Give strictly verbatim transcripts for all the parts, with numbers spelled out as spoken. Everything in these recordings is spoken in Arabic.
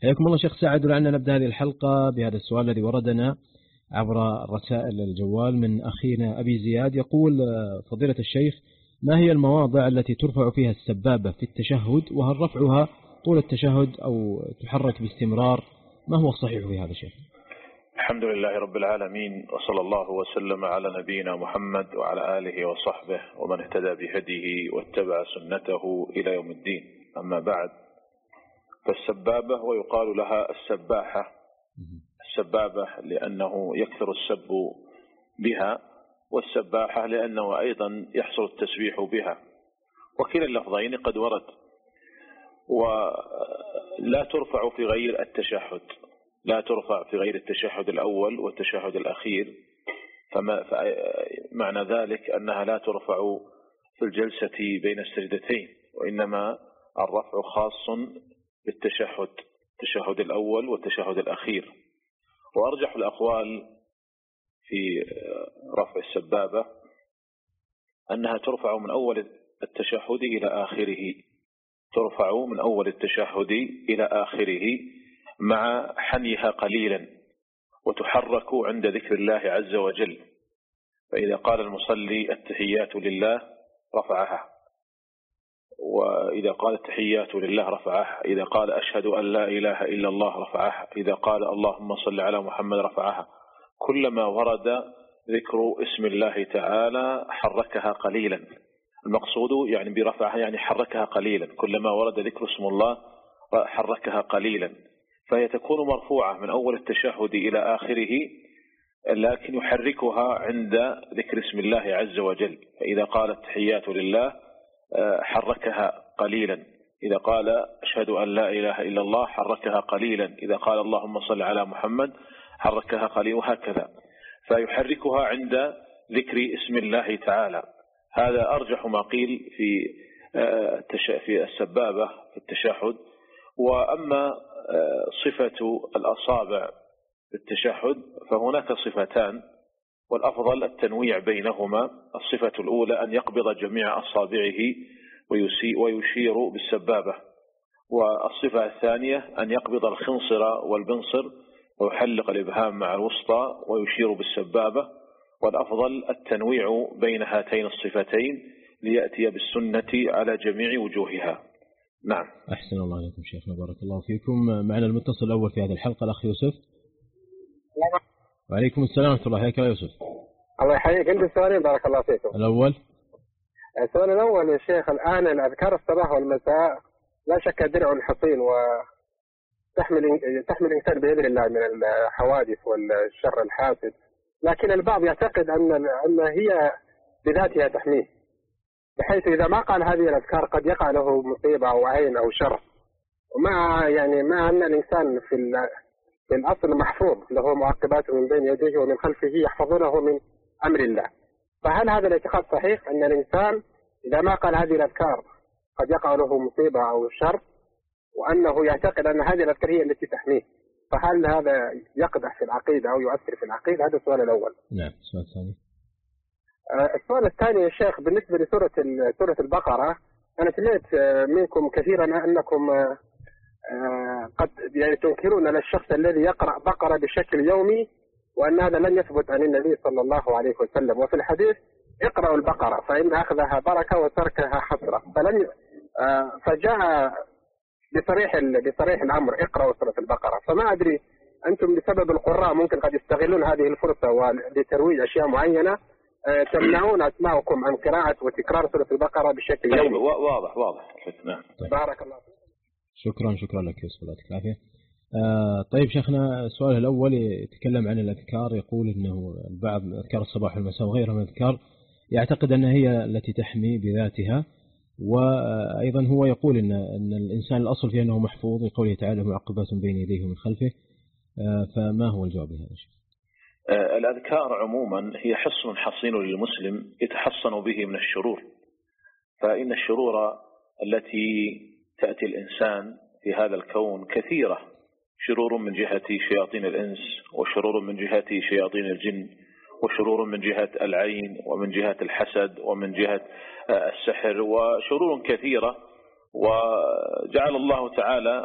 حياكم الله شيخ سعد. ولعلنا نبدأ هذه الحلقة بهذا السؤال الذي وردنا عبر رسائل الجوال من أخينا أبي زياد. يقول: فضيلة الشيخ، ما هي المواضع التي ترفع فيها السبابة في التشهد؟ وهل رفعها طول التشهد أو تحرك باستمرار؟ ما هو الصحيح في هذا الشيء؟ الحمد لله رب العالمين، وصلى الله وسلم على نبينا محمد وعلى آله وصحبه ومن اهتدى بهديه واتبع سنته إلى يوم الدين. أما بعد، فالسبابة ويقال لها السباحة. السبابة لأنه يكثر السب بها، والسباحة لأنه أيضا يحصل التسبيح بها، وكلا اللفظين قد ورد. ولا ترفع في غير التشهد، لا ترفع في غير التشهد الأول والتشهد الأخير، فما معنى ذلك أنها لا ترفع في الجلسة بين السجدتين، وإنما الرفع خاص بالتشهد، التشهد الأول والتشهد الأخير. وأرجح الأقوال في رفع السبابة أنها ترفع من أول التشهد إلى آخره، ترفع من أول التشهد إلى آخره مع حنيها قليلا، وتحرك عند ذكر الله عز وجل. فإذا قال المصلي التحيات لله رفعها، وإذا قال التحيات لله رفعها، إذا قال أشهد أن لا إله إلا الله رفعها، إذا قال اللهم صل على محمد رفعها. كلما ورد ذكر اسم الله تعالى حركها قليلا. المقصود يعني برفعها يعني حركها قليلا، كلما ورد ذكر اسم الله حركها قليلا، فهي تكون مرفوعة من أول التشهد إلى آخره، لكن يحركها عند ذكر اسم الله عز وجل. فإذا قال التحيات لله حركها قليلا، إذا قال أشهد أن لا إله إلا الله حركها قليلا، إذا قال اللهم صل على محمد حركها قليلا، وهكذا. فيحركها عند ذكر اسم الله تعالى. هذا أرجح ما قيل في في السبابة في التشهد. وأما صفة الأصابع في التشهد فهناك صفتان، والأفضل التنويع بينهما. الصفة الأولى أن يقبض جميع أصابعه ويشير بالسبابة، والصفة الثانية أن يقبض الخنصر والبنصر ويحلق الإبهام مع الوسطى ويشير بالسبابة. والأفضل التنويع بين هاتين الصفتين ليأتي بالسنة على جميع وجوهها. نعم. أحسن الله عليكم شيخنا، بارك الله فيكم. معنا المتصل الأول في هذه الحلقة الأخ يوسف. وعليكم السلام ورحمة الله. حياك يا يوسف. الله يحييك. عندي سؤالين بارك الله فيكم. الأول، السؤال الأول يا شيخ، الآن الأذكار الصباح والمساء لا شك درع حصين، وتحمل تحمل الإنسان بإذن الله من الحوادث والشر الحاسد، لكن البعض يعتقد أن أن هي بذاتها تحميه، بحيث إذا ما قال هذه الأذكار قد يقع له مصيبة أو عين أو شر، ومع يعني مع أن الإنسان في في الأصل محفوظ له معقبات من بين يديه ومن خلفه يحفظونه من أمر الله. فهل هذا الاعتقاد صحيح أن الإنسان إذا ما قال هذه الأذكار قد يقع له مصيبة أو شر، وأنه يعتقد أن هذه الأذكار هي التي تحميه؟ فهل هذا يقدح في العقيدة أو يؤثر في العقيدة؟ هذا السؤال الأول. نعم. السؤال الثاني. السؤال الثاني يا شيخ، بالنسبة لسورة سورة البقرة، أنا سمعت منكم كثيرا أنكم قد يعني تنكرون على الشخص الذي يقرأ بقرة بشكل يومي، وأن هذا لن يثبت عن النبي صلى الله عليه وسلم. وفي الحديث اقرأوا البقرة فإن أخذها بركة وتركها حسرة، فلن فجاء بصريح بصريح الأمر اقرأوا سورة البقرة. فما أدري أنتم بسبب القراء ممكن قد يستغلون هذه الفرصة ولترويج أشياء معينة تمنعون أسماءكم عن قراءة وتكرار سورة البقرة بشكل يومي. واضح واضح. نعم. بارك الله فيك. شكرا شكرا لك يوسف، الله يعطيك العافية. آه طيب شيخنا، السؤال الأول يتكلم عن الأذكار، يقول إنه البعض أذكار الصباح والمساء وغيرها من الأذكار يعتقد أنها هي التي تحمي بذاتها، وأيضا هو يقول إن, إن الإنسان الأصل فيه أنه محفوظ لقوله تعالى معقبات بين يديه ومن خلفه. آه فما هو الجواب هذا الشيء؟ آه الأذكار عموما هي حصن حصين للمسلم يتحصن به من الشرور، فإن الشرور التي تأتي الإنسان في هذا الكون كثيرة، شرور من جهة شياطين الإنس، وشرور من جهة شياطين الجن، وشرور من جهة العين، ومن جهة الحسد، ومن جهة السحر، وشرور كثيرة. وجعل الله تعالى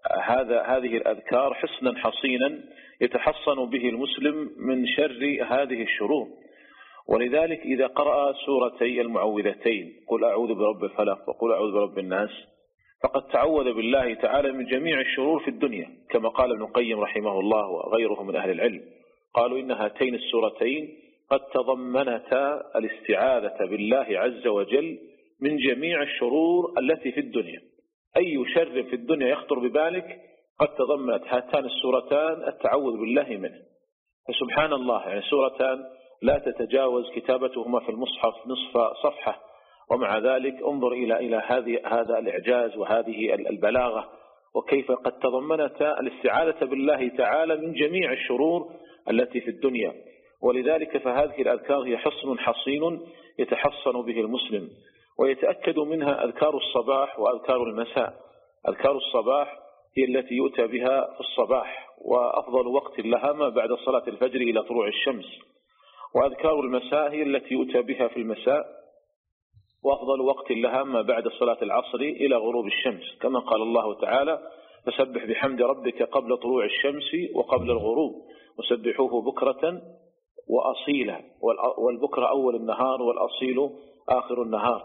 هذا هذه الأذكار حصنا حصينا يتحصن به المسلم من شر هذه الشرور. ولذلك إذا قرأ سورتي المعوذتين قل أعوذ برب الفلق وقل أعوذ برب الناس فقد تعوذ بالله تعالى من جميع الشرور في الدنيا، كما قال ابن القيم رحمه الله وغيره من أهل العلم، قالوا إن هاتين السورتين قد تضمنتا الاستعاذة بالله عز وجل من جميع الشرور التي في الدنيا. أي شر في الدنيا يخطر ببالك قد تضمنت هاتان السورتان التعوذ بالله منه. فسبحان الله، يعني سورتان لا تتجاوز كتابتهما في المصحف نصف صفحة، ومع ذلك انظر إلى إلى هذه هذا الإعجاز وهذه البلاغة، وكيف قد تضمنتا الاستعاذة بالله تعالى من جميع الشرور التي في الدنيا. ولذلك فهذه الأذكار هي حصن حصين يتحصن به المسلم، ويتأكد منها أذكار الصباح وأذكار المساء. أذكار الصباح هي التي يؤتى بها في الصباح، وأفضل وقت لها ما بعد صلاة الفجر إلى طلوع الشمس، وأذكار المساء هي التي يؤتى بها في المساء، وأفضل وقت لها ما بعد صلاة العصر إلى غروب الشمس، كما قال الله تعالى فسبح بحمد ربك قبل طلوع الشمس وقبل الغروب وسبحوه بكرة وأصيلا، والبكرة أول النهار والأصيل آخر النهار.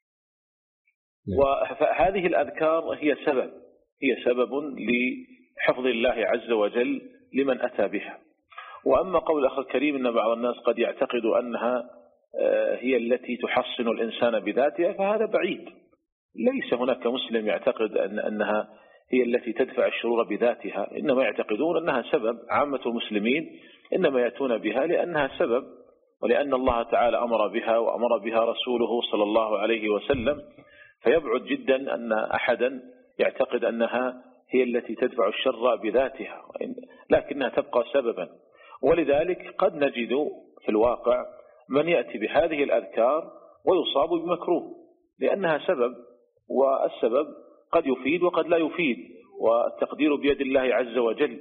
وهذه الأذكار هي سبب هي سبب لحفظ الله عز وجل لمن أتى بها. وأما قول الأخ الكريم أن بعض الناس قد يعتقد أنها هي التي تحصن الإنسان بذاتها، فهذا بعيد. ليس هناك مسلم يعتقد أن أنها هي التي تدفع الشرور بذاتها، إنما يعتقدون أنها سبب. عامة المسلمين إنما يأتون بها لأنها سبب، ولأن الله تعالى أمر بها وأمر بها رسوله صلى الله عليه وسلم، فيبعد جدا أن أحدا يعتقد أنها هي التي تدفع الشر بذاتها، لكنها تبقى سببا. ولذلك قد نجد في الواقع من يأتي بهذه الأذكار ويصاب بمكروه لأنها سبب، والسبب قد يفيد وقد لا يفيد، والتقدير بيد الله عز وجل.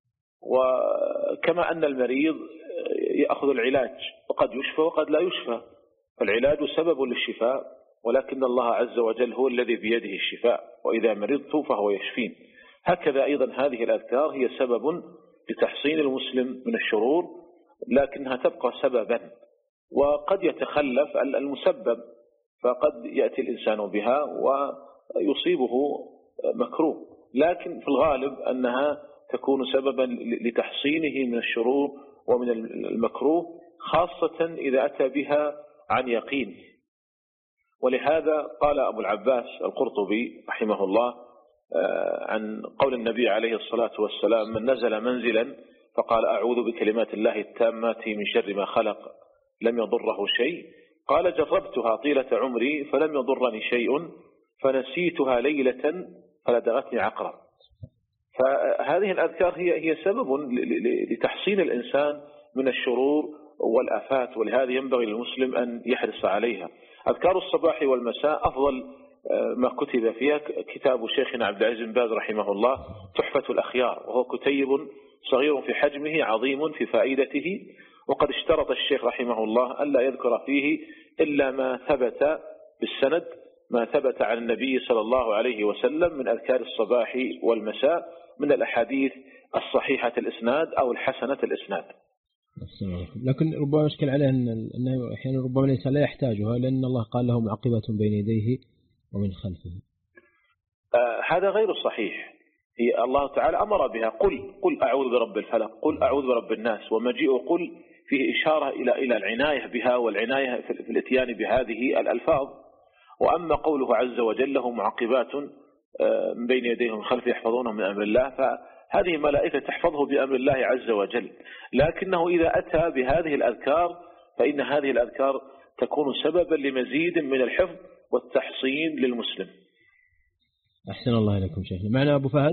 وكما أن المريض يأخذ العلاج وقد يشفى وقد لا يشفى، فالعلاج سبب للشفاء، ولكن الله عز وجل هو الذي بيده الشفاء، وإذا مرضت فهو يشفين. هكذا أيضا هذه الأذكار هي سبب لتحصين المسلم من الشرور، لكنها تبقى سببا، وقد يتخلف المسبب، فقد يأتي الإنسان بها ويصيبه مكروه، لكن في الغالب أنها تكون سببا لتحصينه من الشرور ومن المكروه، خاصة إذا أتى بها عن يقين. ولهذا قال أبو العباس القرطبي رحمه الله عن قول النبي عليه الصلاة والسلام: من نزل منزلا فقال أعوذ بكلمات الله التامات من شر ما خلق لم يضره شيء، قال جربتها طيلة عمري فلم يضرني شيء فنسيتها ليلة فلدغتني عقرب. فهذه الأذكار هي هي سبب لتحصين الإنسان من الشرور والآفات، ولهذا ينبغي للمسلم أن يحرص عليها. أذكار الصباح والمساء أفضل ما كتب فيها كتاب شيخنا عبد العزيز بن باز رحمه الله تحفة الأخيار، وهو كتيب صغير في حجمه عظيم في فائدته، وقد اشترط الشيخ رحمه الله ألا يذكر فيه إلا ما ثبت بالسند، ما ثبت عن النبي صلى الله عليه وسلم من أذكار الصباح والمساء من الأحاديث الصحيحة الإسناد أو الحسنة الإسناد. لكن ربما يشكل عليه أنه أحيانا ربما الإنسان لا يحتاجها، لأن الله قال له معقبة بين يديه ومن خلفه. آه هذا غير صحيح. هي الله تعالى أمر بها، قل قل أعوذ برب الفلق، قل أعوذ برب الناس، ومجيء قل فيه إشارة إلى إلى العناية بها والعناية في الاتيان بهذه الألفاظ. وأما قوله عز وجل له معقبات من بين يديه ومن خلفه يحفظونه من أمر الله، فهذه ملائكة تحفظه بأمر الله عز وجل، لكنه إذا أتى بهذه الأذكار فإن هذه الأذكار تكون سببا لمزيد من الحفظ والتحصين للمسلم. أحسن الله إليكم شيخنا. معنا أبو فهد،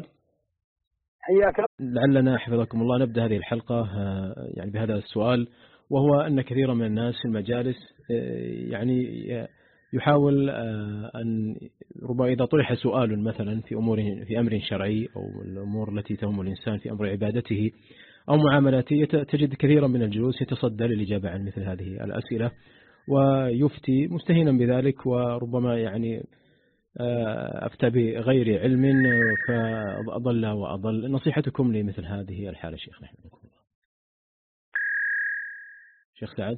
حياك. لعلنا حفظكم الله نبدأ هذه الحلقة يعني بهذا السؤال، وهو أن كثيرا من الناس في المجالس يعني يحاول أن ربما إذا طرح سؤال مثلا في أمور في أمر شرعي أو الأمور التي تهم الإنسان في أمر عبادته أو معاملاته، تجد كثيرا من الجلوس يتصدى للإجابة عن مثل هذه الأسئلة ويفتي مستهينا بذلك، وربما يعني أفتى بغير علم فأضل وأضل. نصيحتكم لمثل هذه الحالة شيخنا حفظكم الله. شيخ سعد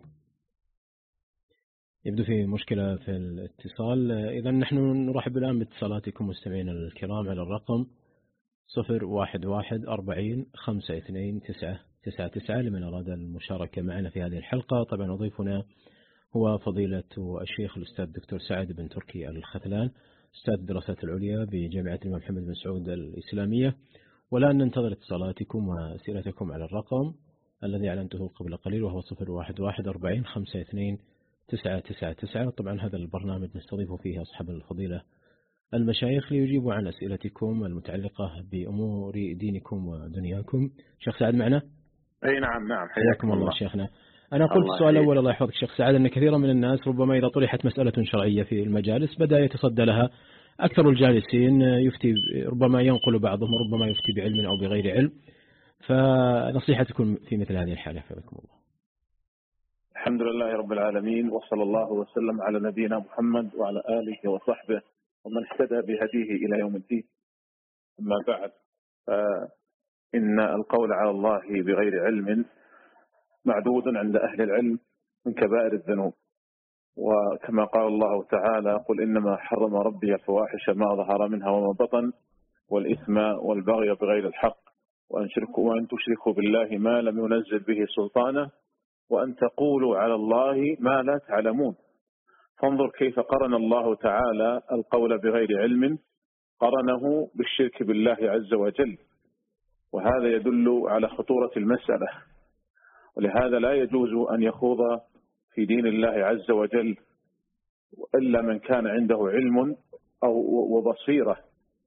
يبدو في مشكلة في الاتصال. إذا نحن نرحب الآن باتصالاتكم مستمعينا الكرام على الرقم صفر واحد واحد أربعين خمسة اثنين تسعة تسعة تسعة لمن أراد المشاركة معنا في هذه الحلقة. طبعا نضيفنا هو فضيلة الشيخ الأستاذ الدكتور سعد بن تركي الختلان، أستاذ الدراسات العليا بجامعة الإمام محمد بن سعود الإسلامية. والآن ننتظر اتصالاتكم وأسئلتكم على الرقم الذي أعلنته قبل قليل وهو صفر واحد واحد أربعين خمسة اثنين تسعة تسعة تسعة. طبعا هذا البرنامج نستضيف فيه أصحاب الفضيلة المشايخ ليجيبوا عن أسئلتكم المتعلقة بأمور دينكم ودنياكم. شيخ سعد معنا؟ أي نعم نعم، حياكم الله شيخنا. أنا قلت السؤال الأول الله يحفظك شيخ سعد أن كثيرا من الناس ربما إذا طرحت مسألة شرعية في المجالس بدأ يتصدى لها أكثر الجالسين، يفتي ربما ينقل بعضهم ربما يفتي بعلم أو بغير علم، فنصيحتكم في مثل هذه الحالة حفظكم الله. الحمد لله رب العالمين، وصلى الله وسلم على نبينا محمد وعلى آله وصحبه ومن اهتدى بهديه إلى يوم الدين. أما بعد، إن القول على الله بغير علم معدود عند أهل العلم من كبائر الذنوب، وكما قال الله تعالى: قل إنما حرم ربي الفواحش ما ظهر منها وما بطن والإثم والبغي بغير الحق وأن تشركوا بالله ما لم ينزل به سلطانه وأن تقولوا على الله ما لا تعلمون. فانظر كيف قرن الله تعالى القول بغير علم، قرنه بالشرك بالله عز وجل، وهذا يدل على خطورة المسألة. ولهذا لا يجوز أن يخوض في دين الله عز وجل إلا من كان عنده علم أو وبصيرة،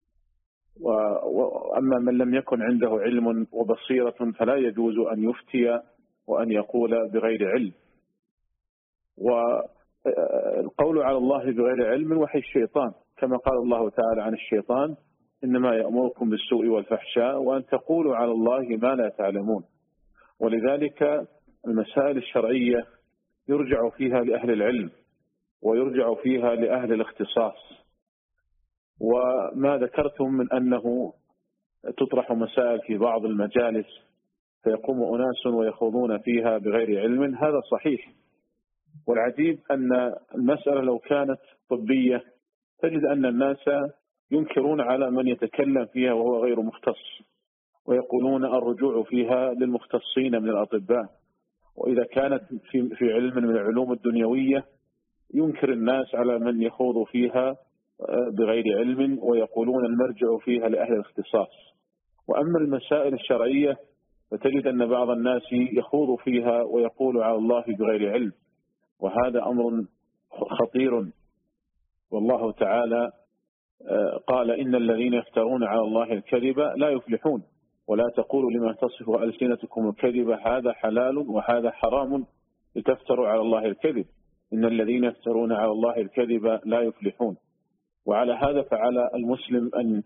وأما من لم يكن عنده علم وبصيرة فلا يجوز أن يفتي وأن يقول بغير علم. والقول على الله بغير علم وحي الشيطان، كما قال الله تعالى عن الشيطان: إنما يأمركم بالسوء والفحشاء وأن تقولوا على الله ما لا تعلمون. ولذلك المسائل الشرعية يرجع فيها لأهل العلم ويرجع فيها لأهل الاختصاص. وما ذكرتم من أنه تطرح مسائل في بعض المجالس فيقوم أناس ويخوضون فيها بغير علم، هذا صحيح. والعجيب أن المسألة لو كانت طبية تجد أن الناس ينكرون على من يتكلم فيها وهو غير مختص، ويقولون الرجوع فيها للمختصين من الأطباء. وإذا كانت في في علم من العلوم الدنيوية ينكر الناس على من يخوض فيها بغير علم ويقولون المرجع فيها لأهل الاختصاص. وأما المسائل الشرعية فتجد أن بعض الناس يخوض فيها ويقول على الله بغير علم، وهذا أمر خطير. والله تعالى قال: إن الذين يفترون على الله الكذب لا يفلحون ولا تقولوا لما تصف ألسنتكم الكذب هذا حلال وهذا حرام لتفتروا على الله الكذب إن الذين يفترون على الله الكذب لا يفلحون. وعلى هذا فعلى المسلم أن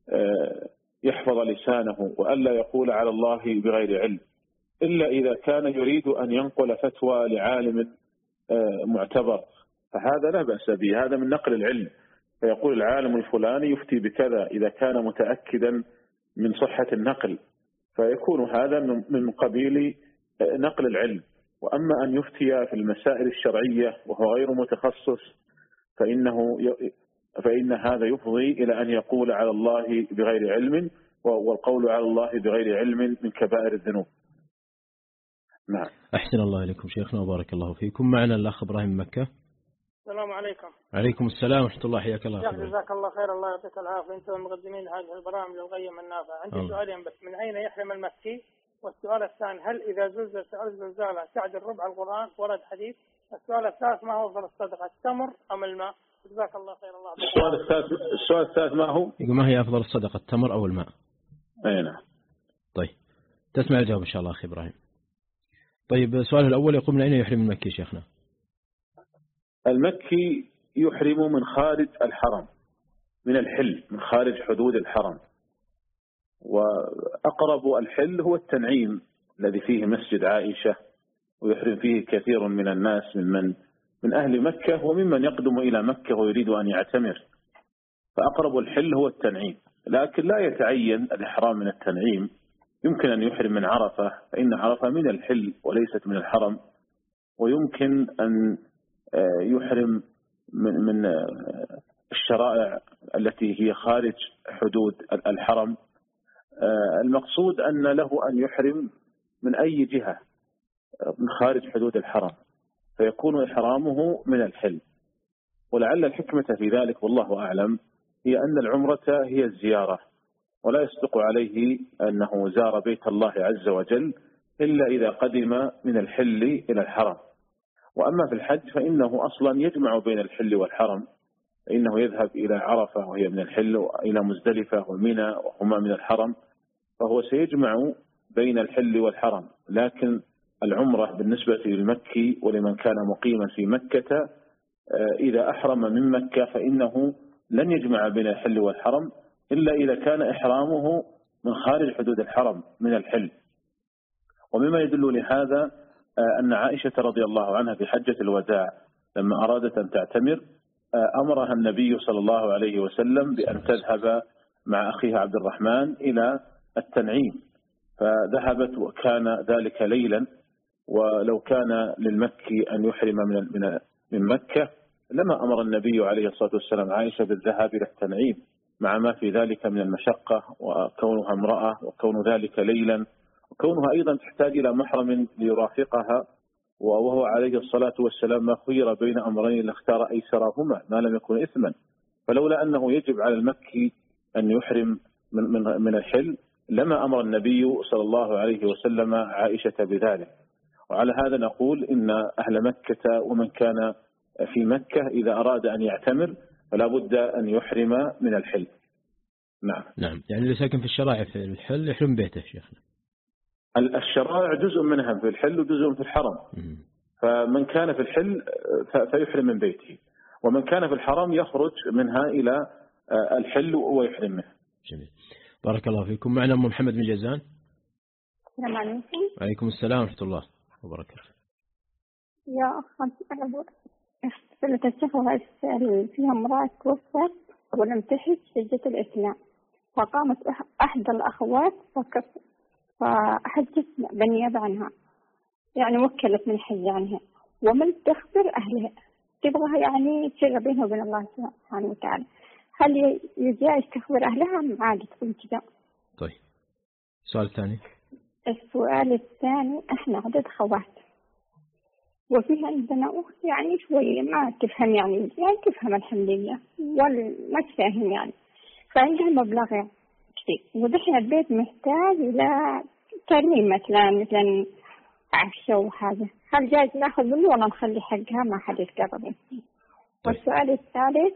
يحفظ لسانه وألا يقول على الله بغير علم، إلا إذا كان يريد أن ينقل فتوى لعالم معتبر، فهذا لا بأس به، هذا من نقل العلم. فيقول العالم الفلاني يفتي بكذا إذا كان متأكدا من صحة النقل، فيكون هذا من قبيل نقل العلم. وأما أن يفتي في المسائل الشرعية وهو غير متخصص فإنه فإن هذا يفضي إلى أن يقول على الله بغير علم، والقول على الله بغير علم من كبائر الذنوب. نعم. أحسن الله إليكم شيخنا وبارك الله فيكم. معنا الأخ إبراهيم مكة. السلام عليكم. عليكم السلام ورحمة الله، حياك الله. جزاك الله خير، الله يعطيك العافية أنت ومقدمين هذه البرامج القيمة النافعة. عندي الله. سؤالين بس: من أين يحرم المكي؟ والسؤال الثاني: هل إذا زلزل زلزالة تعدل ربع القرآن؟ ورد حديث. السؤال الثالث: ما هو أفضل الصدقة، التمر أم الماء؟ جزاك الله خير. الله يعطيك. السؤال الثالث السؤال الثالث ما هو؟ يقول ما هي أفضل الصدقة، التمر أو الماء؟ أي نعم. طيب تسمع الجواب إن شاء الله أخي إبراهيم. طيب السؤال الأول يقول: من أين يحرم المكي شيخنا؟ المكي يحرم من خارج الحرم، من الحل، من خارج حدود الحرم. وأقرب الحل هو التنعيم الذي فيه مسجد عائشة، ويحرم فيه كثير من الناس من من من أهل مكة وممن يقدم إلى مكة ويريد أن يعتمر. فأقرب الحل هو التنعيم، لكن لا يتعين الإحرام من التنعيم. يمكن أن يحرم من عرفة فإن عرفة من الحل وليست من الحرم، ويمكن أن يحرم من من الشرائع التي هي خارج حدود الحرم. المقصود أن له أن يحرم من أي جهة من خارج حدود الحرم، فيكون إحرامه من الحل. ولعل الحكمة في ذلك والله أعلم هي أن العمرة هي الزيارة، ولا يصدق عليه أنه زار بيت الله عز وجل إلا إذا قدم من الحل إلى الحرم. وأما في الحج فإنه أصلا يجمع بين الحل والحرم، فإنه يذهب إلى عرفة وهي من الحل، وإلى مزدلفة ومنى وهما من الحرم، فهو سيجمع بين الحل والحرم. لكن العمرة بالنسبة للمكي ولمن كان مقيما في مكة إذا أحرم من مكة فإنه لن يجمع بين الحل والحرم إلا إذا كان إحرامه من خارج حدود الحرم من الحل. ومما يدل لهذا أن عائشة رضي الله عنها في حجة الوداع لما أرادت أن تعتمر أمرها النبي صلى الله عليه وسلم بأن تذهب مع أخيها عبد الرحمن إلى التنعيم، فذهبت وكان ذلك ليلا. ولو كان للمكي أن يحرم من من مكة لما أمر النبي عليه الصلاة والسلام عائشة بالذهاب إلى التنعيم، مع ما في ذلك من المشقة وكونها امرأة وكون ذلك ليلا، وكونها أيضا تحتاج إلى محرم ليرافقها، وهو عليه الصلاة والسلام ما خير بين أمرين لاختار أيسرهما ما لم يكن إثما. فلولا أنه يجب على المكي أن يحرم من, من, من الحل لما أمر النبي صلى الله عليه وسلم عائشة بذلك. وعلى هذا نقول إن أهل مكة ومن كان في مكة إذا أراد أن يعتمر فلا بد أن يحرم من الحل. نعم نعم يعني اللي ساكن في الشرائع في الحل يحرم بيته شيخنا. الشرائع جزء منها في الحل وجزء في الحرم، فمن كان في الحل فيحرم من بيته، ومن كان في الحرم يخرج منها إلى الحل ويحرم منه. جميل، بارك الله فيكم. معنا أم محمد من جازان. السلام عليكم. وعليكم السلام ورحمة الله وبركاته. يا أخي سنة الشهر فيها امرأة توفت ولم تحج حجة الإسلام، فقامت أحد الأخوات فحجت بالنيابة عنها، يعني وكلت من الحج عنها ومن تخبر أهلها، تبغى يعني تشغل بينها وبين الله سبحانه وتعالى. هل يجاز تخبر أهلها أم عادة تكون كذا؟ طيب السؤال الثاني. السؤال الثاني احنا عدد خوات وفيها عندنا أخت يعني شوية ما تفهم يعني يعني تفهم الحمد لله وما تفهم يعني، فعندها مبلغ كثير، ودحين البيت محتاج إلى ترميم مثلا مثلا عفشة وهذا، هل جايز ناخذ منه ولا نخلي حقها ما حد يتقرب؟ والسؤال الثالث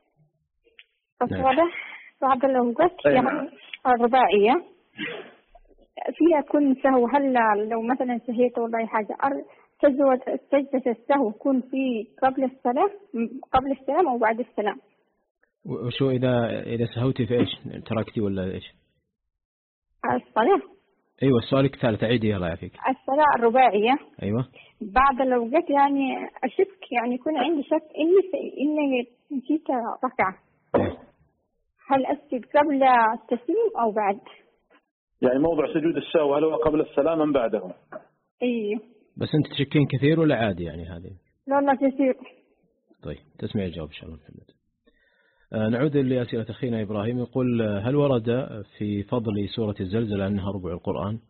الصلاة بعض الأوقات يعني الرباعية فيها كل سهو، هل لو مثلا سهيت ولا أي حاجة تزود سجدة السهو يكون في قبل السلام قبل السلام أو بعد السلام؟ وشو إذا إذا سهوتي في إيش تركتي ولا إيش؟ الصلاة. أيوة السؤال الثالث عيدي الله يعافيك. الصلاة الرباعية. أيوة. بعض الأوقات يعني أشك يعني يكون عندي شك إني إني نسيت ركعة. هل أسجد قبل التسليم أو بعد؟ يعني موضع سجود السهو هل هو قبل السلام أم بعده؟ أيوه. بس أنت تشكين كثير ولا عادي يعني هذه؟ لا لا كثير. طيب تسمع الجواب إن شاء الله محمد. آه نعود لأسئلة أخينا إبراهيم، يقول هل ورد في فضل سورة الزلزلة أنها ربع القرآن؟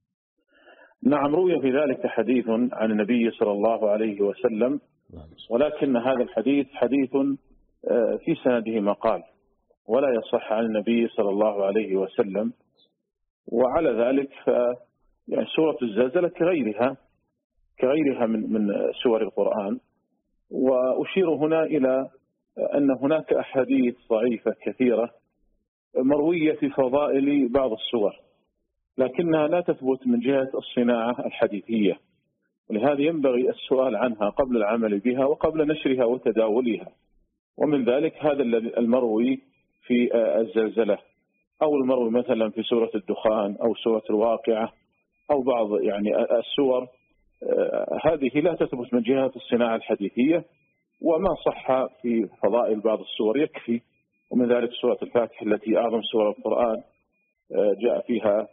نعم روي في ذلك حديث عن النبي صلى الله عليه وسلم، ولكن هذا الحديث حديث في سنده مقال ولا يصح عن النبي صلى الله عليه وسلم. وعلى ذلك يعني سورة الزلزلة كغيرها كغيرها من من سور القرآن. وأشير هنا إلى أن هناك أحاديث ضعيفة كثيرة مروية في فضائل بعض السور، لكنها لا تثبت من جهة الصناعة الحديثية، ولهذا ينبغي السؤال عنها قبل العمل بها وقبل نشرها وتداولها. ومن ذلك هذا المروي في الزلزلة، أو المروي مثلا في سورة الدخان أو سورة الواقعة أو بعض يعني السور، هذه لا تثبت من جهة الصناعة الحديثية. وما صح في فضائل بعض السور يكفي، ومن ذلك سورة الفاتحة التي أعظم سورة القرآن جاء فيها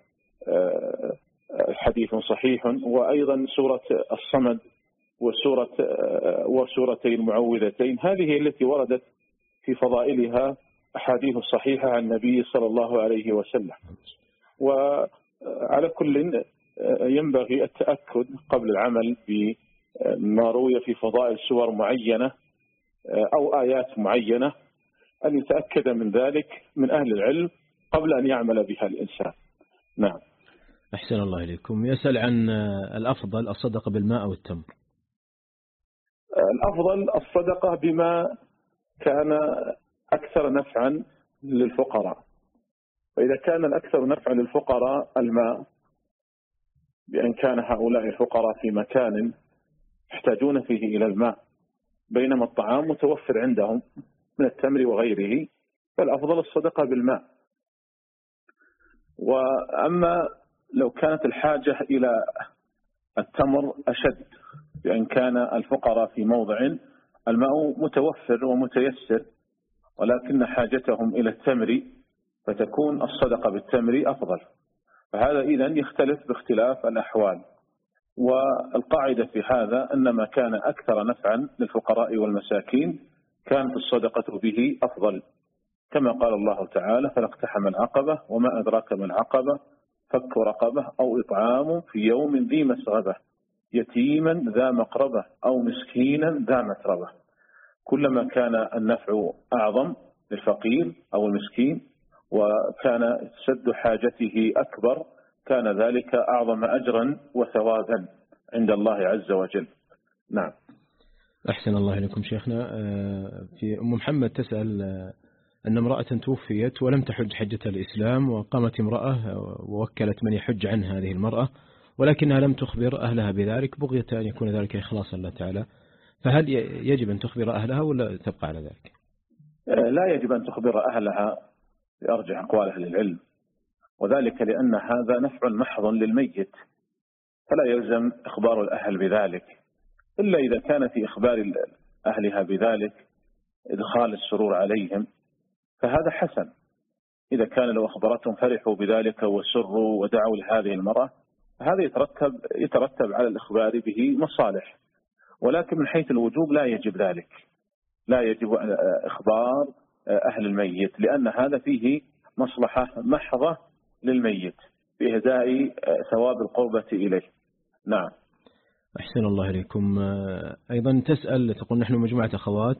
حديث صحيح، وأيضا سورة الصمد وسورة وسورتي المعوذتين، هذه التي وردت في فضائلها أحاديث صحيحة عن النبي صلى الله عليه وسلم. وعلى كل ينبغي التأكد قبل العمل بما روي في فضائل سور معينة أو آيات معينة، أن يتأكد من ذلك من أهل العلم قبل أن يعمل بها الإنسان. نعم. أحسن الله إليكم. يسأل عن الأفضل الصدقة بالماء أو التمر. الأفضل الصدقة بما كان أكثر نفعا للفقراء، فإذا كان الأكثر نفعا للفقراء الماء، بأن كان هؤلاء الفقراء في مكان يحتاجون فيه إلى الماء بينما الطعام متوفر عندهم من التمر وغيره، فالأفضل الصدقة بالماء. وأما لو كانت الحاجة إلى التمر أشد، بأن كان الفقراء في موضع الماء متوفر ومتيسر ولكن حاجتهم إلى التمر، فتكون الصدقة بالتمر أفضل. فهذا إذن يختلف باختلاف الأحوال. والقاعدة في هذا أن ما كان أكثر نفعا للفقراء والمساكين كانت الصدقة به أفضل، كما قال الله تعالى: فلاقتحم العقبة وما أدراك ما العقبة فك رقبة أو إطعام في يوم ذي مسغبة يتيما ذا مقربة أو مسكينا ذا متربة. كلما كان النفع أعظم للفقير أو المسكين وكان سد حاجته أكبر، كان ذلك أعظم أجرا وثوابا عند الله عز وجل. نعم. أحسن الله إليكم شيخنا. في أم محمد تسأل أن امرأة توفيت ولم تحج حجة الإسلام، وقامت امرأة ووكلت من يحج عن هذه المرأة، ولكنها لم تخبر أهلها بذلك بغية أن يكون ذلك إخلاصا لله تعالى، فهل يجب أن تخبر أهلها ولا تبقى على ذلك؟ لا يجب أن تخبر أهلها بأرجح أقوال أهل العلم، وذلك لأن هذا نفع محض للميت، فلا يلزم إخبار الأهل بذلك، إلا إذا كان في إخبار أهلها بذلك إدخال السرور عليهم، فهذا حسن. إذا كان لو أخبرتهم فرحوا بذلك وسروا ودعوا لهذه المرأة، هذا يترتب يترتب على الإخبار به مصالح. ولكن من حيث الوجوب لا يجب ذلك، لا يجب إخبار أهل الميت، لأن هذا فيه مصلحة محضة للميت بإهداء ثواب القربة إليه. نعم. أحسن الله إليكم. أيضا تسأل، تقول نحن مجموعة أخوات،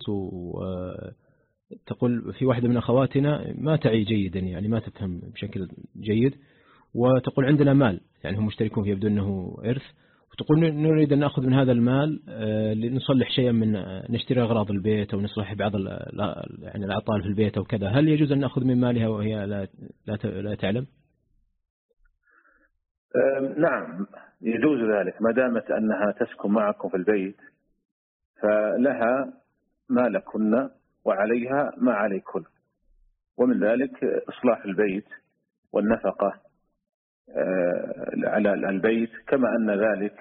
وتقول في واحدة من أخواتنا ما تعي جيدا، يعني ما تفهم بشكل جيد، وتقول عندنا مال يعني هم مشتركون فيه يبدو أنه إرث، وتقول نريد أن نأخذ من هذا المال لنصلح شيئا من نشتري أغراض البيت أو نصلح بعض يعني الأعطال في البيت أو كذا، هل يجوز أن نأخذ من مالها وهي لا لا لا تعلم؟ نعم يجوز ذلك، ما دامت أنها تسكن معكم في البيت فلها ما لكن وعليها ما عليكن، ومن ذلك إصلاح البيت والنفقة على البيت، كما أن ذلك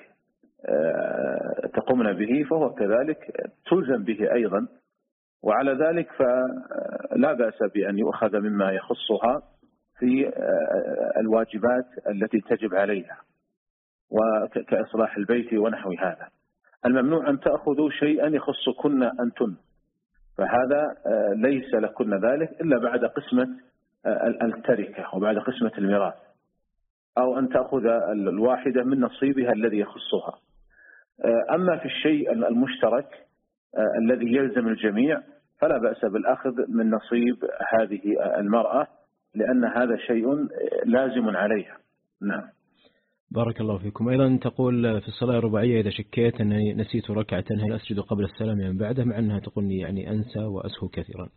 تقومن به فهو كذلك تلزم به أيضا، وعلى ذلك فلا بأس بأن يؤخذ مما يخصها في الواجبات التي تجب عليها وكإصلاح البيت ونحو هذا. الممنوع أن تأخذوا شيئا يخصكن أنتن، فهذا ليس لكن ذلك إلا بعد قسمة التركة وبعد قسمة الميراث، أو أن تأخذ الواحدة من نصيبها الذي يخصها. أما في الشيء المشترك الذي يلزم الجميع فلا بأس بالأخذ من نصيب هذه المرأة، لأن هذا شيء لازم عليها. نعم. بارك الله فيكم. أيضا تقول في الصلاة الرباعية إذا شكيت أنني نسيت ركعة هل أسجد قبل السلام من بعده، مع أنها تقولني يعني أنسى وأسهو كثيرا؟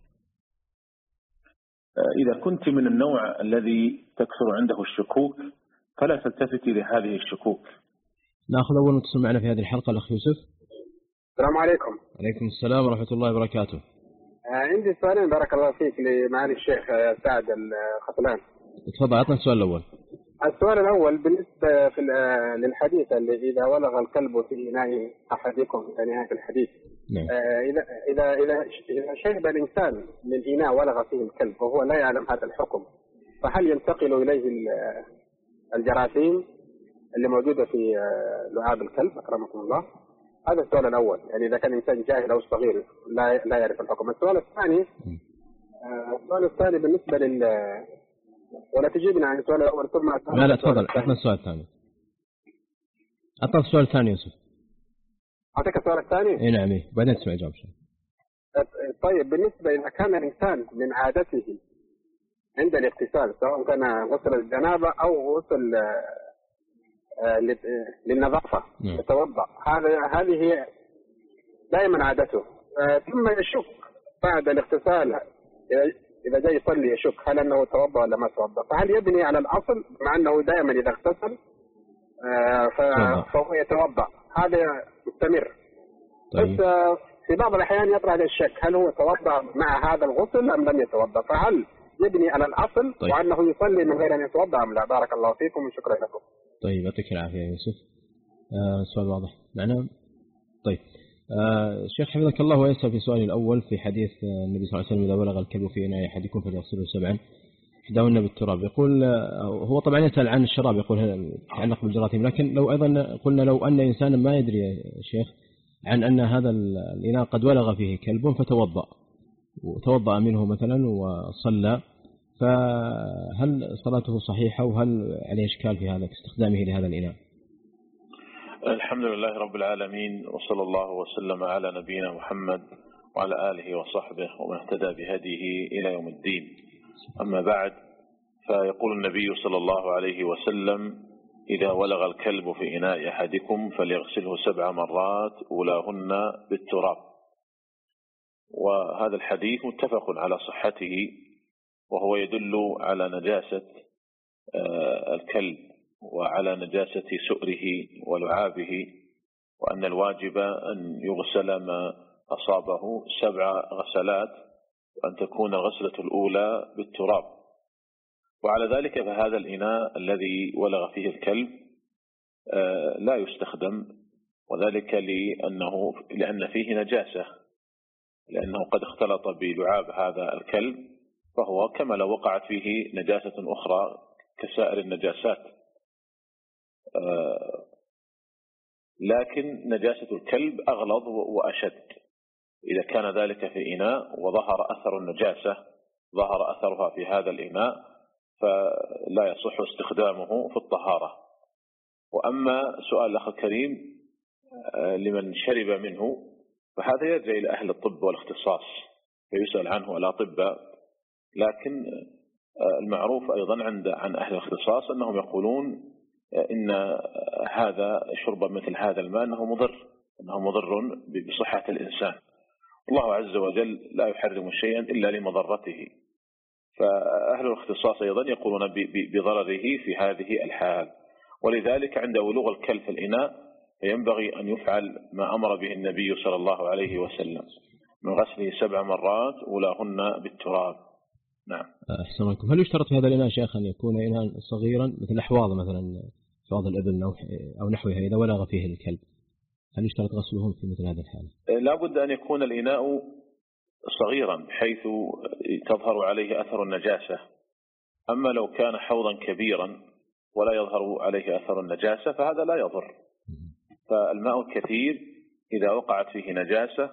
إذا كنت من النوع الذي تكثر عنده الشكوك فلا تلتفتي لهذه الشكوك. نأخذ أول متصل معنا في هذه الحلقة الأخ يوسف. السلام عليكم. عليكم السلام ورحمة الله وبركاته. عندي سؤالين بارك الله فيك لمعالي الشيخ سعد الخطلان. تفضل أعطنا السؤال الأول. السؤال الأول بالنسبة في للحديث اللي إذا ولغ الكلب في إناء أحدكم في نهاية الحديث، نعم. إذا إذا إذا إذا شرب الإنسان من إناء ولغ فيه الكلب وهو لا يعلم هذا الحكم، فهل ينتقل إليه الجراثيم اللي موجودة في لعاب الكلب أكرمكم الله؟ هذا السؤال الأول، يعني إذا كان إنسان جاهل أو صغير لا لا يعرف الحكم. السؤال الثاني السؤال الثاني بالنسبة لل ولا تجيبنا عن السؤال الأول ثم لا لا تفضل عطنا السؤال الثاني. عطنا السؤال الثاني يوسف. أعطيك السؤال الثاني؟ إيه نعم إيه بعدين تسمع جواب. طيب بالنسبة إذا كان الإنسان من عادته عند الاغتسال سواء كان غسل الجنابة أو غسل للنظافة يتوضأ، هذا هذه هي دائما عادته، ثم يشك بعد الاغتسال إذا جاي يصلي يشك هل أنه توضأ ولا ما توضأ، فهل يبني على الأصل مع أنه دائما إذا اغتسل فهو يتوضأ؟ هذا مستمر. طيب. بس في بعض الأحيان يطرأ عليه الشك هل هو توضأ مع هذا الغسل أم لم يتوضأ، فهل يبني على الأصل طيب. وأنه يصلي من غير أن يتوضأ أم لا؟ بارك الله فيكم وشكرا لكم. طيب يعطيك العافية يا يوسف. آه سؤال واضح معنا. طيب آه الشيخ حفظك الله ويسأل في سؤالي الأول في حديث النبي صلى الله عليه وسلم إذا بلغ الكلب في إناء أحدكم فليغسله سبعا إحداهن بالتراب. يقول هو طبعا يسأل عن الشراب، يقول يتعلق بالجراثيم، لكن لو أيضا قلنا لو أن إنسانا ما يدري يا شيخ عن أن هذا الإناء قد ولغ فيه كلب فتوضأ وتوضأ منه مثلا وصلى، فهل صلاته صحيحة وهل عليه إشكال في هذا استخدامه لهذا الإناء؟ الحمد لله رب العالمين، وصلى الله وسلم على نبينا محمد وعلى آله وصحبه ومن اهتدى بهديه إلى يوم الدين. أما بعد، فيقول النبي صلى الله عليه وسلم إذا ولغ الكلب في إناء أحدكم فليغسله سبع مرات أولاهن بالتراب. وهذا الحديث متفق على صحته، وهو يدل على نجاسة الكلب وعلى نجاسة سؤره ولعابه، وأن الواجب أن يغسل ما أصابه سبع غسلات، وأن تكون الغسلة الأولى بالتراب. وعلى ذلك فهذا الإناء الذي ولغ فيه الكلب لا يستخدم، وذلك لأنه لأن فيه نجاسة، لأنه قد اختلط بلعاب هذا الكلب، فهو كما لو وقعت فيه نجاسة أخرى كسائر النجاسات. لكن نجاسة الكلب أغلظ وأشد. إذا كان ذلك في إناء وظهر أثر النجاسة، ظهر أثرها في هذا الإناء، فلا يصح استخدامه في الطهارة. وأما سؤال الأخ الكريم لمن شرب منه، فهذا يرجع إلى أهل الطب والاختصاص فيسأل عنه الأطباء، لكن المعروف أيضا عند عن أهل الاختصاص أنهم يقولون إن هذا شرب مثل هذا الماء أنه مضر، أنه مضر بصحة الإنسان. الله عز وجل لا يحرم شيئا إلا لمضرته، فأهل الاختصاص أيضا يقولون بضرره في هذه الحال. ولذلك عند ولوغ الكلب في الإناء ينبغي أن يفعل ما أمر به النبي صلى الله عليه وسلم من غسله سبع مرات أولاهن بالتراب. نعم. أحسن لكم. هل يشترط في هذا الإناء شيخ أن يكون إناء صغيرا مثل أحواض مثلا أحواض الإبل أو نحوها إذا ولغ فيه الكلب، هل يشترط غسلهم في مثل هذا الحال؟ لا بد أن يكون الإناء صغيرا بحيث تظهر عليه أثر النجاسة. أما لو كان حوضا كبيرا ولا يظهر عليه أثر النجاسة فهذا لا يضر. فالماء الكثير إذا وقعت فيه نجاسة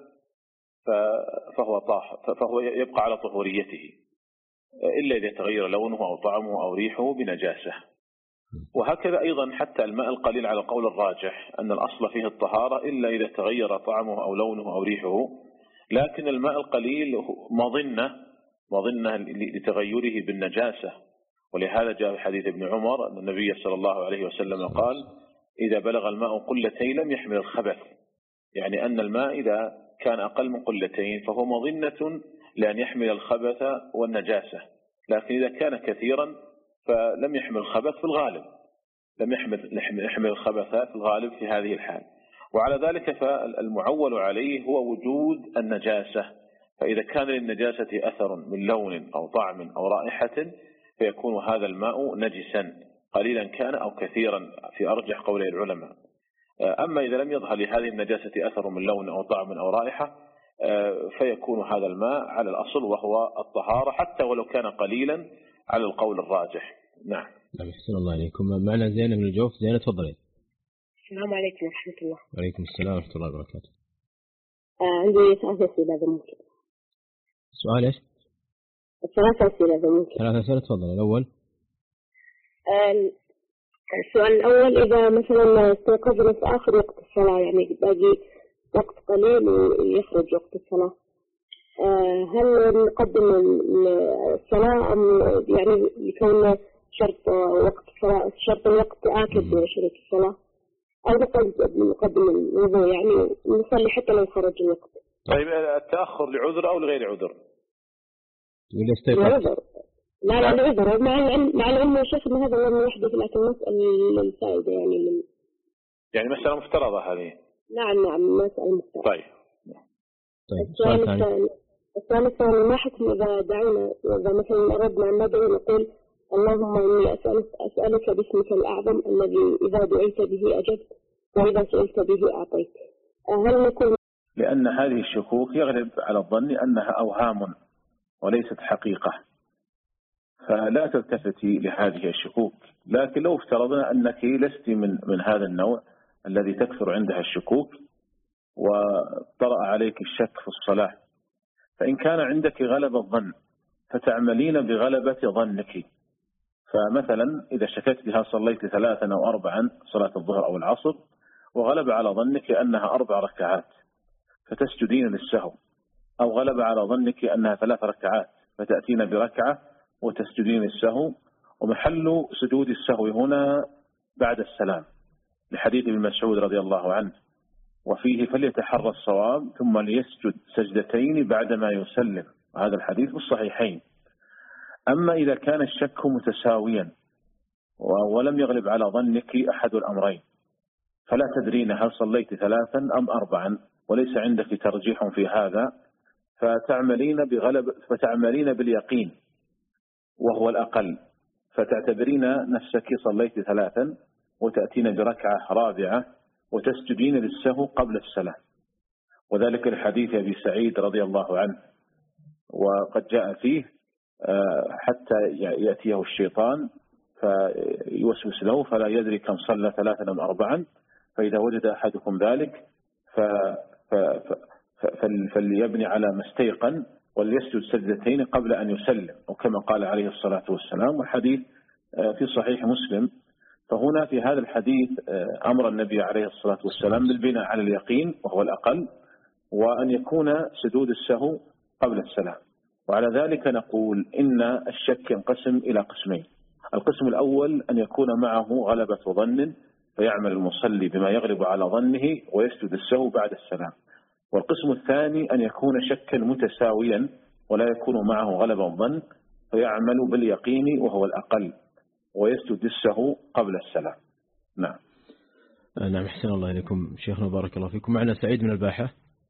فهو طاهر، فهو يبقى على طهوريته إلا إذا تغير لونه أو طعمه أو ريحه بنجاسة. وهكذا أيضا حتى الماء القليل على القول الراجح أن الأصل فيه الطهارة إلا إذا تغير طعمه أو لونه أو ريحه، لكن الماء القليل مظنة مظنة لتغيره بالنجاسة. ولهذا جاء في حديث ابن عمر أن النبي صلى الله عليه وسلم قال إذا بلغ الماء قلتين لم يحمل الخبث، يعني أن الماء إذا كان أقل من قلتين فهو مظنة لأن يحمل الخبث والنجاسة، لكن إذا كان كثيرا فلم يحمل الخبث في الغالب، لم يحمل يحمل الخبث في الغالب في هذه الحال. وعلى ذلك فالمعول عليه هو وجود النجاسة، فإذا كان للنجاسة أثر من لون أو طعم أو رائحة فيكون هذا الماء نجسا قليلا كان أو كثيرا في أرجح قولي العلماء. أما إذا لم يظهر لهذه النجاسة أثر من لون أو طعم أو رائحة فيكون هذا الماء على الأصل وهو الطهارة حتى ولو كان قليلا على القول الراجح. نعم. نعم أحسن الله عليكم. معنا زينب من الجوف. زينب تفضلي. السلام عليكم ورحمة الله. وعليكم السلام ورحمة الله وبركاته. آه عندي ثلاث أسئلة إذا ممكن. سؤال إيش؟ ثلاث أسئلة إذا ممكن. ثلاث أسئلة تفضل. الأول آه السؤال الأول إذا مثلا استيقظنا في آخر وقت الصلاة يعني باقي وقت قليل ويخرج وقت الصلاة آه هل نقدم الصلاة أم يعني يكون شرط وقت الصلاة شرط الوقت آكد شرط الصلاة أو نقدم الوضوء يعني نصلي حتى لو خرج الوقت؟ طيب التأخر لعذر أو لغير عذر؟ لعذر. لا لا لعذر مع العلم مع العلم يا شيخ إن هذا لم يحدث لكن مسألة الفائدة يعني لل... يعني مسألة مفترضة هذه. نعم نعم مسألة مفترضة. طيب. طيب السؤال الثاني السؤال الثاني ما حكم إذا دعونا إذا مثلا أردنا أن ندعو نقول اللهم إني أسألك, أسألك باسمك الأعظم الذي إذا دعيت به أجبت وإذا سئلت به أعطيت هل نكون؟ لأن هذه الشكوك يغلب على الظن أنها أوهام وليست حقيقة فلا تلتفتي لهذه الشكوك. لكن لو افترضنا أنك لست من من هذا النوع الذي تكثر عندها الشكوك وطرأ عليك الشك في الصلاة فإن كان عندك غلب الظن فتعملين بغلبة ظنك. فمثلا إذا شككت بها صليت ثلاثا أو أربعا صلاة الظهر أو العصر وغلب على ظنك أنها أربع ركعات فتسجدين للسهو أو غلب على ظنك أنها ثلاث ركعات فتأتين بركعة وتسجدين للسهو ومحل سجود السهو هنا بعد السلام لحديث ابن مسعود رضي الله عنه وفيه فليتحرى الصواب ثم ليسجد سجدتين بعدما يسلم هذا الحديث بالصحيحين. أما إذا كان الشك متساويا ولم يغلب على ظنك أحد الأمرين فلا تدرين هل صليت ثلاثا أم أربعا وليس عندك ترجيح في هذا فتعملين بغلب فتعملين باليقين وهو الأقل فتعتبرين نفسك صليت ثلاثا وتأتين بركعة رابعة وتسجدين للسهو قبل السلام وذلك الحديث أبي سعيد رضي الله عنه وقد جاء فيه حتى يأتيه الشيطان فيوسوس له فلا يدري كم صلى ثلاثا أم أربعا فإذا وجد أحدكم ذلك فليبني على ما استيقن وليسجد سجدتين قبل أن يسلم وكما قال عليه الصلاة والسلام والحديث في صحيح مسلم. فهنا في هذا الحديث أمر النبي عليه الصلاة والسلام بالبناء على اليقين وهو الأقل وأن يكون سجود السهو قبل السلام. وعلى ذلك نقول إن الشك ينقسم إلى قسمين. القسم الأول أن يكون معه غلبة ظن فيعمل المصلي بما يغلب على ظنه ويسجد السهو بعد السلام. والقسم الثاني أن يكون شكا متساويا ولا يكون معه غلبة ظن فيعمل باليقين وهو الأقل ويسجد السهو قبل السلام. نعم. نعم أحسن الله إليكم شيخنا بارك الله فيكم. معنا سعيد من الباحة.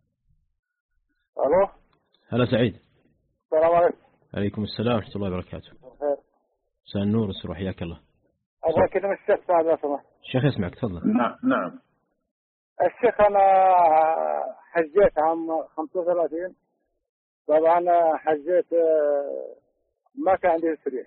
ألو. هلا سعيد. السلام عليكم. عليكم السلام ورحمة الله وبركاته. مساء النور والسرور حياك الله. أبغى كلمة الشيخ بعد لو سمحت. الشيخ يسمعك تفضل. نعم نعم. الشيخ أنا حجيت عام خمسة وثلاثين طبعا حجيت ما كان عندي تسريح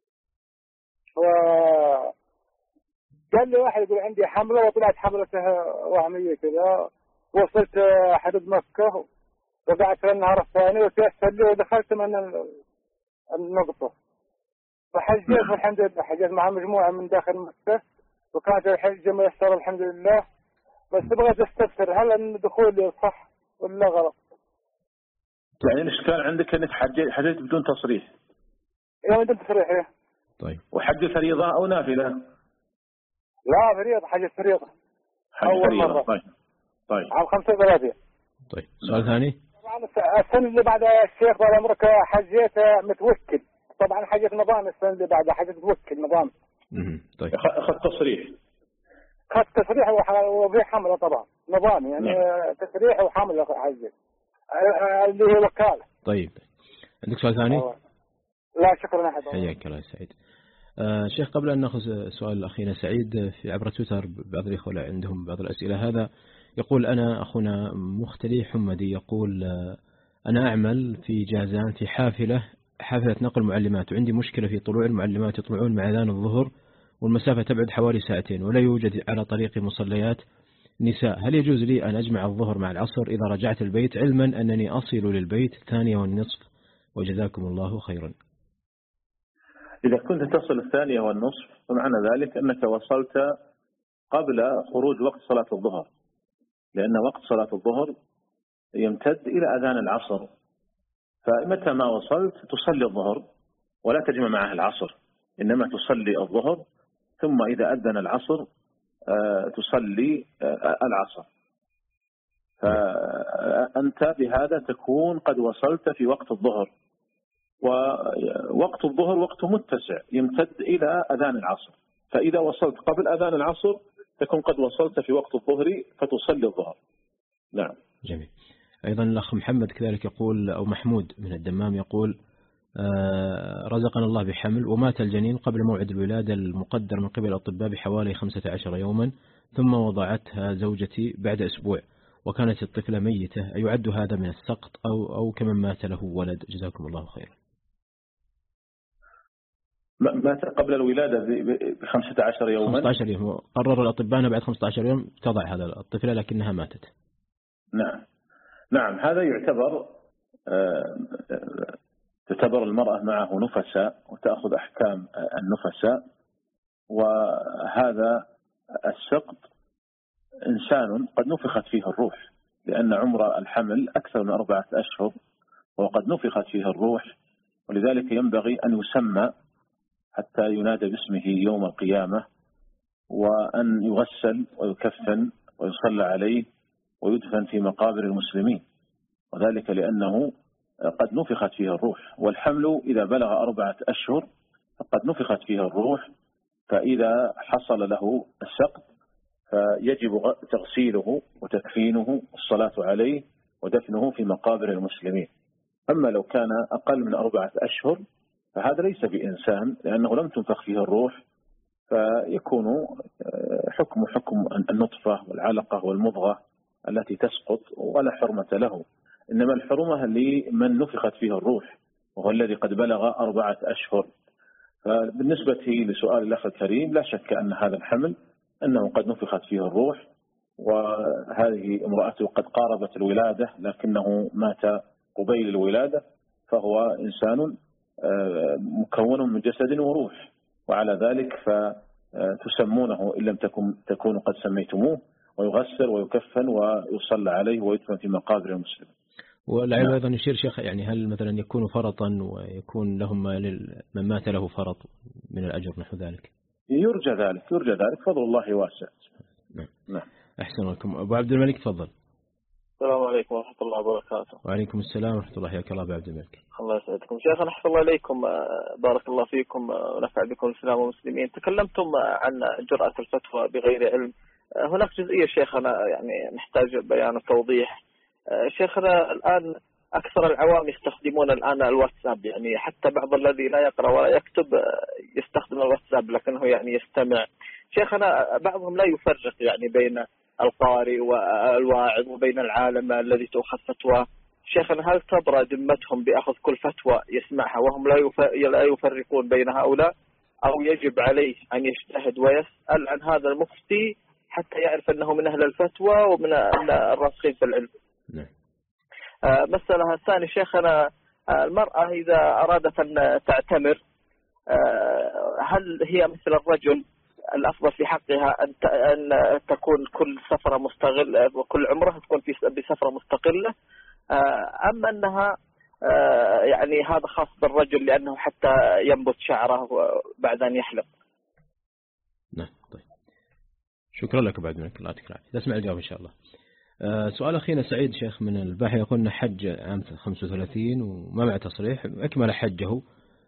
وقال لي واحد يقول عندي حملة وطلعت حملته وهمية كذا وصلت حدود مكة وقعدت في النهار الثاني وتيسر لي ودخلت من النقطة فحجيت والحمد لله حجيت مع مجموعة من داخل مكة وكانت الحجة ميسرة الحمد لله. بس بغيت استفسر هل الدخول صح ولا غلط؟ يعني الإشكال عندك أنك حجيت حجيت بدون تصريح. إيه بدون تصريح إيه. طيب. وحج فريضة أو نافلة؟ لا فريضة حج فريضة. حج فريضة. طيب. طيب. عام خمسة وثلاثين. طيب سؤال ثاني. طبعا السنة اللي بعد الشيخ طال عمرك حجيت متوكل. طبعا حجيت نظام السنة اللي بعدها حجيت متوكل نظام. امم طيب. أخذت تصريح. أخذت تصريح وفي حملة طبعا نظام يعني نعم. تصريح وحملة حجيت. اللي هي وكالة. طيب. عندك سؤال ثاني؟ أوه. لا شكرا أحد. حياك الله سعيد. آه شيخ، قبل أن نأخذ سؤال أخينا سعيد في عبر تويتر، بعض الإخوة عندهم بعض الأسئلة. هذا يقول: أنا أخونا مختلي حمدي يقول: آه أنا أعمل في جازان في حافلة حافلة نقل معلمات، وعندي مشكلة في طلوع المعلمات، يطلعون مع أذان الظهر والمسافة تبعد حوالي ساعتين، ولا يوجد على طريق مصليات نساء. هل يجوز لي أن أجمع الظهر مع العصر إذا رجعت البيت، علما أنني أصل للبيت الثانية والنصف؟ وجزاكم الله خيرا. إذا كنت تصل الثانية والنصف فمعنى ذلك أنك وصلت قبل خروج وقت صلاة الظهر، لأن وقت صلاة الظهر يمتد إلى أذان العصر، فمتى ما وصلت تصلي الظهر ولا تجمع معه العصر، إنما تصلي الظهر ثم إذا أذن العصر تصلي العصر. فأنت بهذا تكون قد وصلت في وقت الظهر، ووقت الظهر وقت متسع يمتد إلى أذان العصر، فإذا وصلت قبل أذان العصر تكون قد وصلت في وقت الظهر فتصلي الظهر. نعم. جميل. أيضا الأخ محمد كذلك يقول، أو محمود من الدمام يقول: آه رزقنا الله بحمل ومات الجنين قبل موعد الولادة المقدر من قبل الأطباء بحوالي خمسة عشر يوما، ثم وضعتها زوجتي بعد أسبوع وكانت الطفلة ميتة، أيعد هذا من السقط أو أو كمن مات له ولد؟ جزاكم الله خيرا. مات قبل الولادة بخمسة عشر يوما. خمسة عشر يوم قرر الأطباء أن بعد خمسة عشر يوم تضع هذا الطفلة لكنها ماتت. نعم نعم هذا يعتبر تعتبر المرأة معه نفساء وتأخذ أحكام النفساء، وهذا السقط إنسان قد نفخت فيه الروح، لأن عمر الحمل أكثر من أربعة أشهر وقد نفخت فيه الروح، ولذلك ينبغي أن يسمى حتى ينادى باسمه يوم القيامة، وأن يغسل ويكفن ويصلى عليه ويدفن في مقابر المسلمين، وذلك لأنه قد نفخت فيه الروح. والحمل إذا بلغ أربعة أشهر فقد نفخت فيه الروح، فإذا حصل له السقط فيجب تغسيله وتكفينه والصلاة عليه ودفنه في مقابر المسلمين. أما لو كان أقل من أربعة أشهر فهذا ليس بإنسان، لأنه لم تنفخ فيه الروح، فيكون حكم حكم النطفة والعلقة والمضغة التي تسقط ولا حرمة له، إنما الحرمة لمن نفخت فيه الروح وهو الذي قد بلغ أربعة أشهر. فبالنسبة لسؤال الأخ الكريم، لا شك أن هذا الحمل أنه قد نفخت فيه الروح، وهذه امرأته قد قاربت الولادة لكنه مات قبيل الولادة، فهو إنسان مكون من جسد وروح، وعلى ذلك فتسمونه إن لم تكن تكونوا قد سميتموه، ويغسل ويكفن ويصلى عليه ويدفن في مقابر المسلمين. والعلم أيضا يشير شيخ، يعني هل مثلا يكون فرطا ويكون لهم من مات له فرط من الأجر نحو ذلك؟ يرجى ذلك يرجى ذلك فضل الله واسع. نعم. نعم. أحسن لكم. أبو عبد الملك تفضل. السلام عليكم ورحمة الله وبركاته. وعليكم السلام ورحمة الله. حياك الله أبو عبد الملك. الله يسعدكم شيخنا، أحسن الله إليكم، بارك الله فيكم ونفع بكم الإسلام والمسلمين. تكلمتم عن جرأة الفتوى بغير علم، هناك جزئية شيخنا يعني نحتاج بيان وتوضيح. شيخنا الآن أكثر العوام يستخدمون الآن الواتساب، يعني حتى بعض الذي لا يقرأ ولا يكتب يستخدم الواتساب لكنه يعني يستمع. شيخنا بعضهم لا يفرق يعني بين القارئ والواعظ وبين العالم الذي تؤخذ فتوى. شيخنا هل تبرأ ذمتهم بأخذ كل فتوى يسمعها وهم لا يفرقون بين هؤلاء، أو يجب عليه أن يجتهد ويسأل عن هذا المفتي حتى يعرف أنه من أهل الفتوى ومن الراسخين في العلم؟ نعم. آه مسألة الثانية شيخنا، آه المرأة إذا أرادت أن تعتمر، آه هل هي مثل الرجل الأفضل في حقها أن أن تكون كل سفرة مستقلة وكل عمرها تكون في بسفرة مستقلة، آه أم أنها آه يعني هذا خاص بالرجل لأنه حتى ينبت شعره بعد أن يحلق؟ نعم. طيب شكرا لك بعد منك، الله يعطيك العافية. تسمع الجواب إن شاء الله. آه سؤال أخينا سعيد شيخ من الباحة، يقول حج عام خمسة وثلاثين وما مع تصريح، أكمل حجه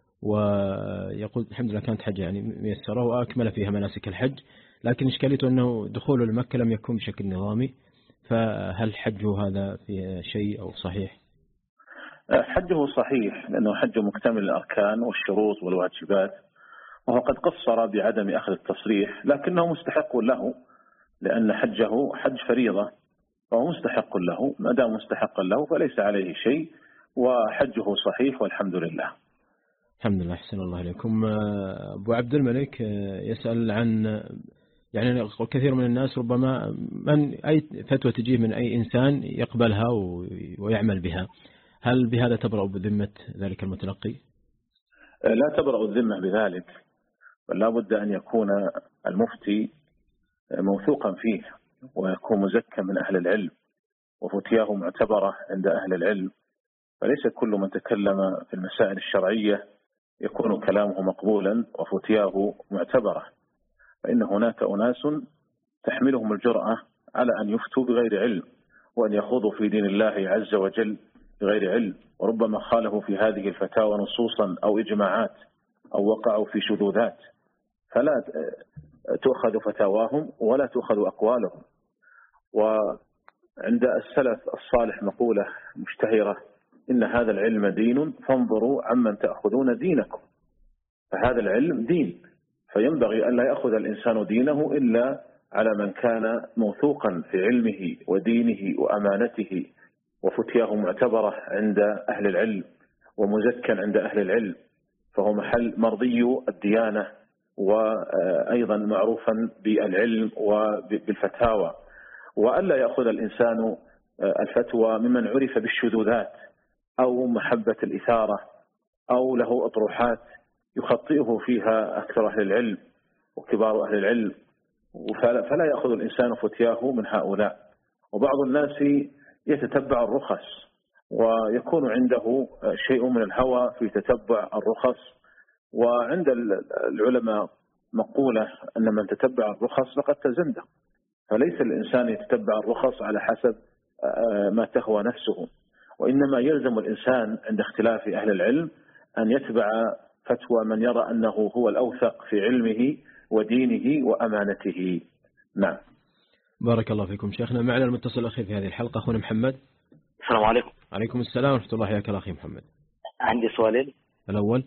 ويقول الحمد لله كانت حجة يعني ميسرة وأكمل فيها مناسك الحج، لكن إشكاليته أنه دخوله لمكة لم يكن بشكل نظامي، فهل حجه هذا في شيء أو صحيح؟ حجه صحيح لأنه حج مكتمل الأركان والشروط والواجبات، وهو قد قصر بعدم أخذ التصريح، لكنه مستحق له لأن حجه حج فريضة، فهو مستحق له. ما دام مستحقا له فليس عليه شيء وحجه صحيح والحمد لله. الحمد لله. أحسن الله إليكم. أبو عبد الملك يسأل عن يعني كثير من الناس ربما من أي فتوى تجيه من أي إنسان يقبلها ويعمل بها، هل بهذا تبرأ بذمة ذلك المتلقي؟ لا تبرأ الذمة بذلك، بل لا بد أن يكون المفتي موثوقا فيه ويكون مزكى من أهل العلم وفتياه معتبرة عند أهل العلم. فليس كل من تكلم في المسائل الشرعية يكون كلامه مقبولا وفتياه معتبرة، فإن هناك أناس تحملهم الجرأة على أن يفتوا بغير علم وأن يخوضوا في دين الله عز وجل بغير علم، وربما خالفوا في هذه الفتاوى نصوصا أو إجماعات أو وقعوا في شذوذات، فلا تؤخذ فتاواهم ولا تؤخذ أقوالهم. وعند السلف الصالح مقولة مشتهرة: إن هذا العلم دين فانظروا عمن تأخذون دينكم. فهذا العلم دين، فينبغي أن لا يأخذ الإنسان دينه إلا على من كان موثوقا في علمه ودينه وأمانته وفتياه معتبرة عند أهل العلم ومزكا عند أهل العلم، فهو محل مرضي الديانة وأيضا معروفا بالعلم وبالفتاوى. وألا يأخذ الإنسان الفتوى ممن عرف بالشذوذات أو محبة الإثارة أو له أطروحات يخطئه فيها أكثر أهل العلم وكبار أهل العلم، فلا يأخذ الإنسان فتياه من هؤلاء. وبعض الناس يتتبع الرخص ويكون عنده شيء من الهوى في تتبع الرخص، وعند العلماء مقولة أن من تتبع الرخص فقد تزندق. فليس الإنسان يتتبع الرخص على حسب ما تهوى نفسه، وإنما يلزم الإنسان عند اختلاف أهل العلم أن يتبع فتوى من يرى أنه هو الأوثق في علمه ودينه وأمانته. نعم. بارك الله فيكم شيخنا. معنا المتصل الأخير في هذه الحلقة أخونا محمد. السلام عليكم. عليكم السلام ورحمة الله. حياك الله أخي محمد. عندي سؤالين. الأول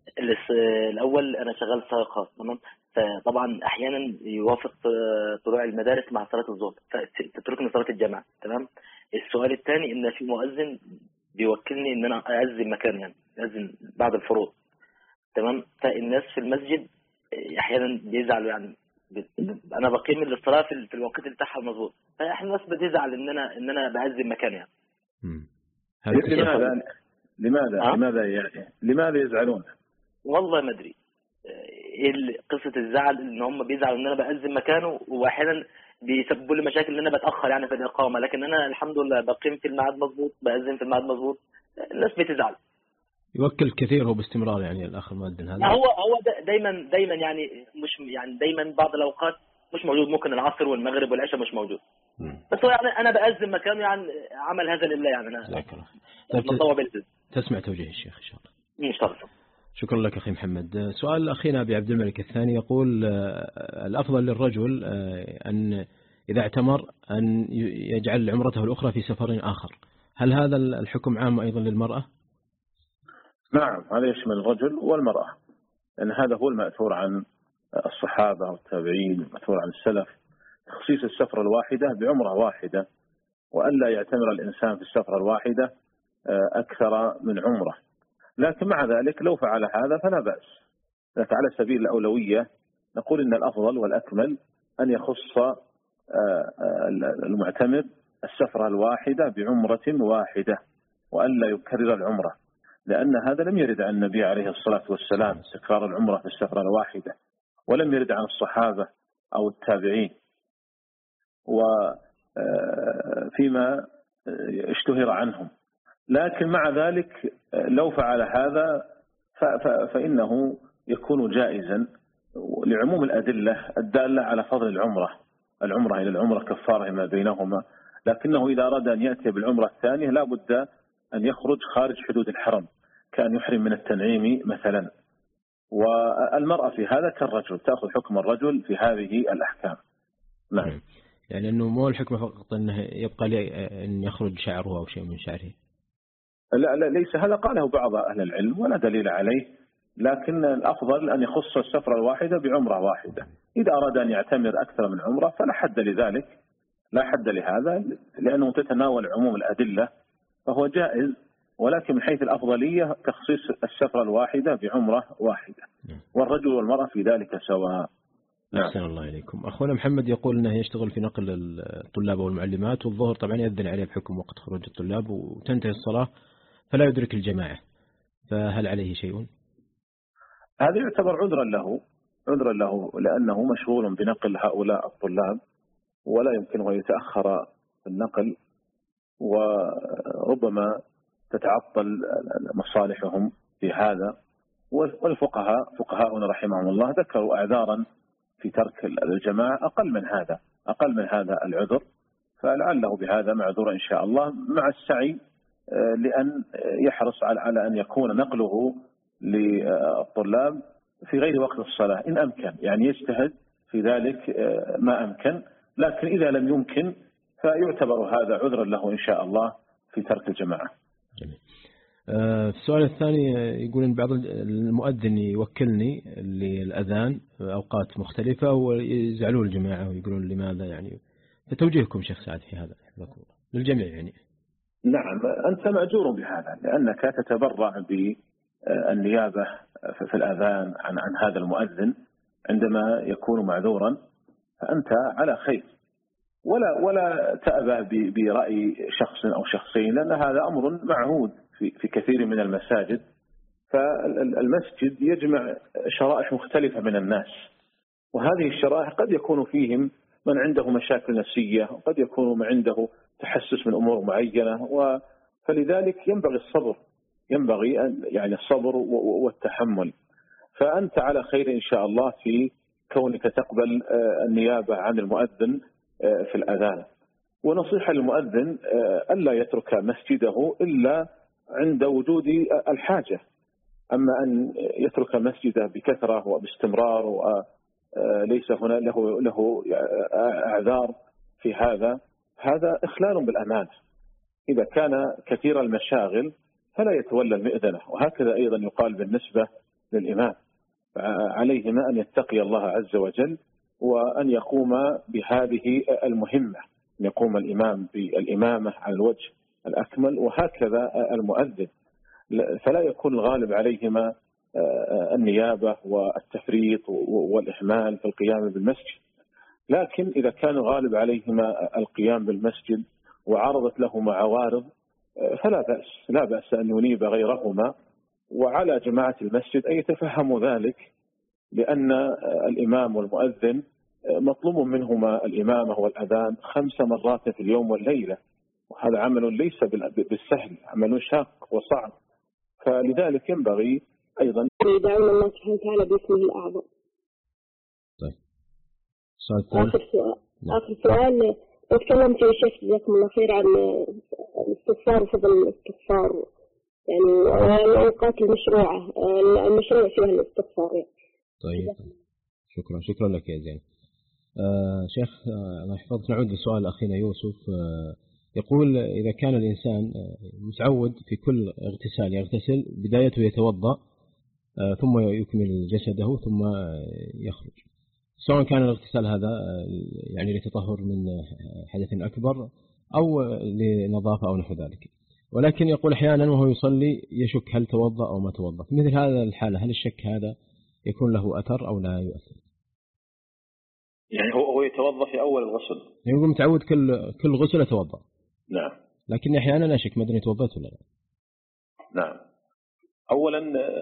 الأول أنا شغال سائق خاص، تمام؟ فطبعا أحيانا يوافق طلوع المدارس مع صلاة الظهر فتتركني صلاة الجماعة، تمام؟ السؤال الثاني إن في مؤذن بيوكلني إن أنا أأذن مكان، يعني أأذن بعد الفروض، تمام؟ فالناس في المسجد أحيانا بيزعلوا، يعني أنا بقيم للصلاة في الوقت اللي بتاعها المظبوط، فأحيانا الناس بتزعل إن أنا إن أنا بأذن مكان يعني. لماذا لماذا أه؟ لماذا يعني لماذا يزعلون؟ والله ما أدري إيه قصة الزعل، إن هم بيزعلوا إن أنا بأذن مكانه، وأحيانا بيسببوا لي مشاكل إن أنا بتأخر يعني في الإقامة، لكن أنا الحمد لله بقيم في الميعاد مظبوط، بأذن في الميعاد مظبوط. الناس بتزعل. يوكل كثير هو باستمرار يعني الأخ المؤذن هذا. هو هو دايما دايما يعني مش يعني دايما بعض الأوقات مش موجود، ممكن العصر والمغرب والعشاء مش موجود. مم. بس هو يعني أنا بأذن مكانه، يعني عمل هذا لله، يعني أنا متطوع بالإذن. تسمع توجيه الشيخ إن شاء الله. إن شاء الله. شكرا لك أخي محمد. سؤال أخينا أبي عبد الملك الثاني يقول الأفضل للرجل أن إذا اعتمر أن يجعل عمرته الأخرى في سفر آخر، هل هذا الحكم عام أيضا للمرأة؟ نعم، هذا يشمل الرجل والمرأة، لأن هذا هو المأثور عن الصحابة والتابعين، المأثور عن السلف، تخصيص السفرة الواحدة بعمرة واحدة، وألا يعتمر الإنسان في السفرة الواحدة أكثر من عمرة. لكن مع ذلك لو فعل هذا فلا بأس، لكن على سبيل الأولوية نقول إن الأفضل والأكمل أن يخص المعتمر السفرة الواحدة بعمرة واحدة وألا يكرر العمرة، لأن هذا لم يرد عن النبي عليه الصلاة والسلام تكرار العمرة في السفرة الواحدة، ولم يرد عن الصحابة أو التابعين، وفيما اشتهر عنهم. لكن مع ذلك لو فعل هذا فإنه يكون جائزا لعموم الأدلة الدالة على فضل العمرة، العمرة إلى العمرة كفارة ما بينهما. لكنه إذا أراد أن يأتي بالعمرة الثانية لا بد أن يخرج خارج حدود الحرم، كان يحرم من التنعيم مثلا. والمرأة في هذا كالرجل، تأخذ حكم الرجل في هذه الأحكام. نعم. يعني أنه مو الحكمة فقط أنه يبقى لي أن يخرج شعره أو شيء من شعره. لا لا ليس هذا، قاله بعض أهل العلم ولا دليل عليه، لكن الأفضل أن يخص السفرة الواحدة بعمرة واحدة. إذا أراد أن يعتمر أكثر من عمرة فلا حد لذلك، لا حد لهذا، لأنه تتناول عموم الأدلة فهو جائز، ولكن من حيث الأفضلية تخصيص السفرة الواحدة بعمرة واحدة، والرجل والمرأة في ذلك سواء. أحسن الله إليكم. أخونا محمد يقول أنه يشتغل في نقل الطلاب والمعلمات، والظهر طبعا يأذن عليه بحكم وقت خروج الطلاب وتنتهي الصلاة فلا يدرك الجماعة، فهل عليه شيء؟ هذا يعتبر عذرا له، عذرا له لأنه مشغول بنقل هؤلاء الطلاب ولا يمكنه أن يتأخر النقل، وربما تتعطل مصالحهم في هذا. والفقهاء فقهاؤنا رحمهم الله ذكروا أعذارا في ترك الجماعة أقل من هذا، أقل من هذا العذر، فلعله بهذا معذور إن شاء الله، مع السعي لأن يحرص على أن يكون نقله للطلاب في غير وقت الصلاة إن أمكن، يعني يجتهد في ذلك ما أمكن، لكن إذا لم يمكن فيعتبر هذا عذرا له إن شاء الله في ترك الجماعة. جميل. السؤال الثاني يقول إن بعض المؤذن يوكلني للأذان أوقات مختلفة ويزعلون الجماعة ويقولون لماذا، يعني فتوجيهكم شيخ سعد في هذا للجميع يعني. نعم أنت مأجور بهذا، لأنك تتبرع بالنيابة في الأذان عن عن هذا المؤذن عندما يكون معذورا، فأنت على خير، ولا ولا تأبى برأي شخص أو شخصين، لأن هذا أمر معهود في في كثير من المساجد. فالمسجد يجمع شرائح مختلفة من الناس، وهذه الشرائح قد يكون فيهم من عنده مشاكل نفسية، وقد يكون من عنده تحسس من أمور معينة، فلذلك ينبغي الصبر، ينبغي يعني الصبر والتحمل. فأنت على خير إن شاء الله في كونك تقبل النيابة عن المؤذن في الأذان. ونصيحة للمؤذن ألا يترك مسجده إلا عند وجود الحاجة، أما أن يترك مسجده بكثرة وباستمرار وليس هنا له له أعذار في هذا، هذا إخلال بالأمان. إذا كان كثير المشاغل فلا يتولى المئذنة، وهكذا أيضا يقال بالنسبة للإمام، عليهما أن يتقي الله عز وجل وأن يقوم بهذه المهمة، أن يقوم الإمام بالإمامة على الوجه الأكمل، وهكذا المؤذن، فلا يكون الغالب عليهما النيابة والتفريط والإهمال في القيام بالمسجد. لكن إذا كان الغالب عليهما القيام بالمسجد وعرضت لهما عوارض فلا بأس، لا بأس أن ينيب غيرهما، وعلى جماعة المسجد أن يتفهموا ذلك، لأن الإمام والمؤذن مطلوب منهما الإمامة والأذان خمس مرات في اليوم والليلة، وهذا عمل ليس بالسهل، عمل شاق وصعب، فلذلك ينبغي أيضا يدعون الله سبحانه وتعالى باسمه الأعظم. طيب. آخر سؤال آخر سؤال تكلمت يا شيخ جزاكم الله خير عن الاستغفار وفضل الاستغفار، يعني الأوقات المشروعة المشروع فيها الاستغفار يعني. طيب شكرا شكرا لك يا زين. آه شيخ الله يحفظك، نعود لسؤال أخينا يوسف. آه يقول إذا كان الإنسان متعود في كل اغتسال يغتسل بدايته يتوضأ آه ثم يكمل جسده ثم يخرج، سواء كان الاغتسال هذا يعني لتطهر من حدث أكبر أو لنظافة أو نحو ذلك، ولكن يقول أحيانا وهو يصلي يشك هل توضأ أو ما توضأ، في مثل هذا الحالة هل الشك هذا يكون له أثر أو لا يؤثر؟ يعني هو هو يتوضأ في أول الغسل، يقول متعود كل كل غسل يتوضأ. نعم. لكن أحيانا أشك ما أدري توضأت ولا لا. نعم. أولا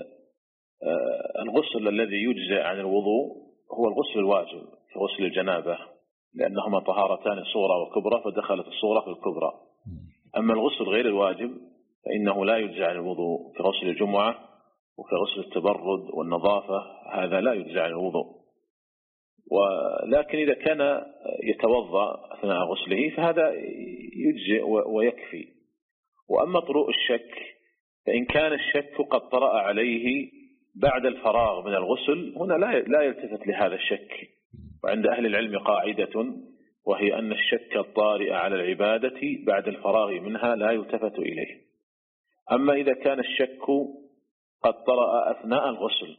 الغسل الذي يجزئ عن الوضوء هو الغسل الواجب في غسل الجنابة، لأنهما طهارتان صغرى وكبرى، فدخلت الصغرى في الكبرى. أما الغسل غير الواجب فإنه لا يجزئ عن الوضوء في غسل الجمعة وفي غسل التبرد والنظافة، هذا لا يجزئ عن الوضوء. ولكن إذا كان يتوضأ أثناء غسله فهذا يجزئ ويكفي. وأما طروء الشك فإن كان الشك قد طرأ عليه بعد الفراغ من الغسل، هنا لا لا يلتفت لهذا الشك. وعند أهل العلم قاعدة، وهي أن الشك الطارئ على العبادة بعد الفراغ منها لا يلتفت إليه. أما إذا كان الشك قد طرأ أثناء الغسل،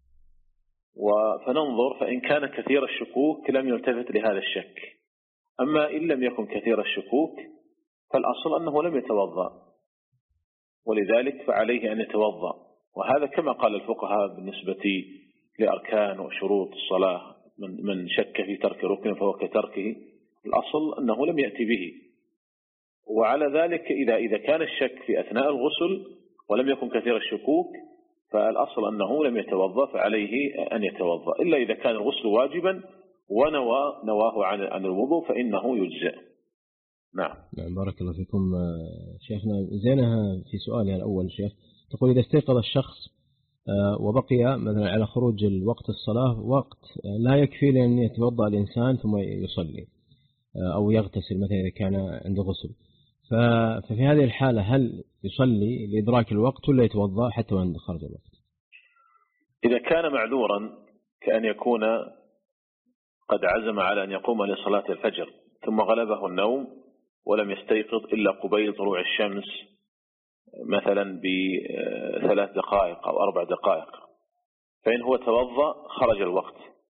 فننظر، فإن كان كثير الشكوك لم يلتفت لهذا الشك. أما إن لم يكن كثير الشكوك فالأصل أنه لم يتوضأ، ولذلك فعليه أن يتوضأ. وهذا كما قال الفقهاء بالنسبة لأركان وشروط الصلاة، من من شك في ترك ركن فهو كتركه، الأصل أنه لم يأتي به. وعلى ذلك إذا إذا كان الشك في أثناء الغسل ولم يكن كثير الشكوك فالأصل أنه لم يتوضأ، فعليه أن يتوضأ، إلا إذا كان الغسل واجبا ونوى نواه عن عن الوضوء فإنه يجزئ. نعم. نعم بارك الله فيكم شيخنا. زينها في سؤالها الأول شيخ تقول: إذا استيقظ الشخص وبقي مثلا على خروج الوقت الصلاة وقت لا يكفي لأن يتوضأ الإنسان ثم يصلي أو يغتسل مثلا إذا كان عنده غسل، ففي هذه الحالة هل يصلي لإدراك الوقت ولا يتوضأ حتى وإن خرج الوقت؟ إذا كان معذورا كأن يكون قد عزم على أن يقوم لصلاة الفجر ثم غلبه النوم ولم يستيقظ إلا قبيل طلوع الشمس مثلا بثلاث دقائق أو أربع دقائق، فإن هو توضأ خرج الوقت،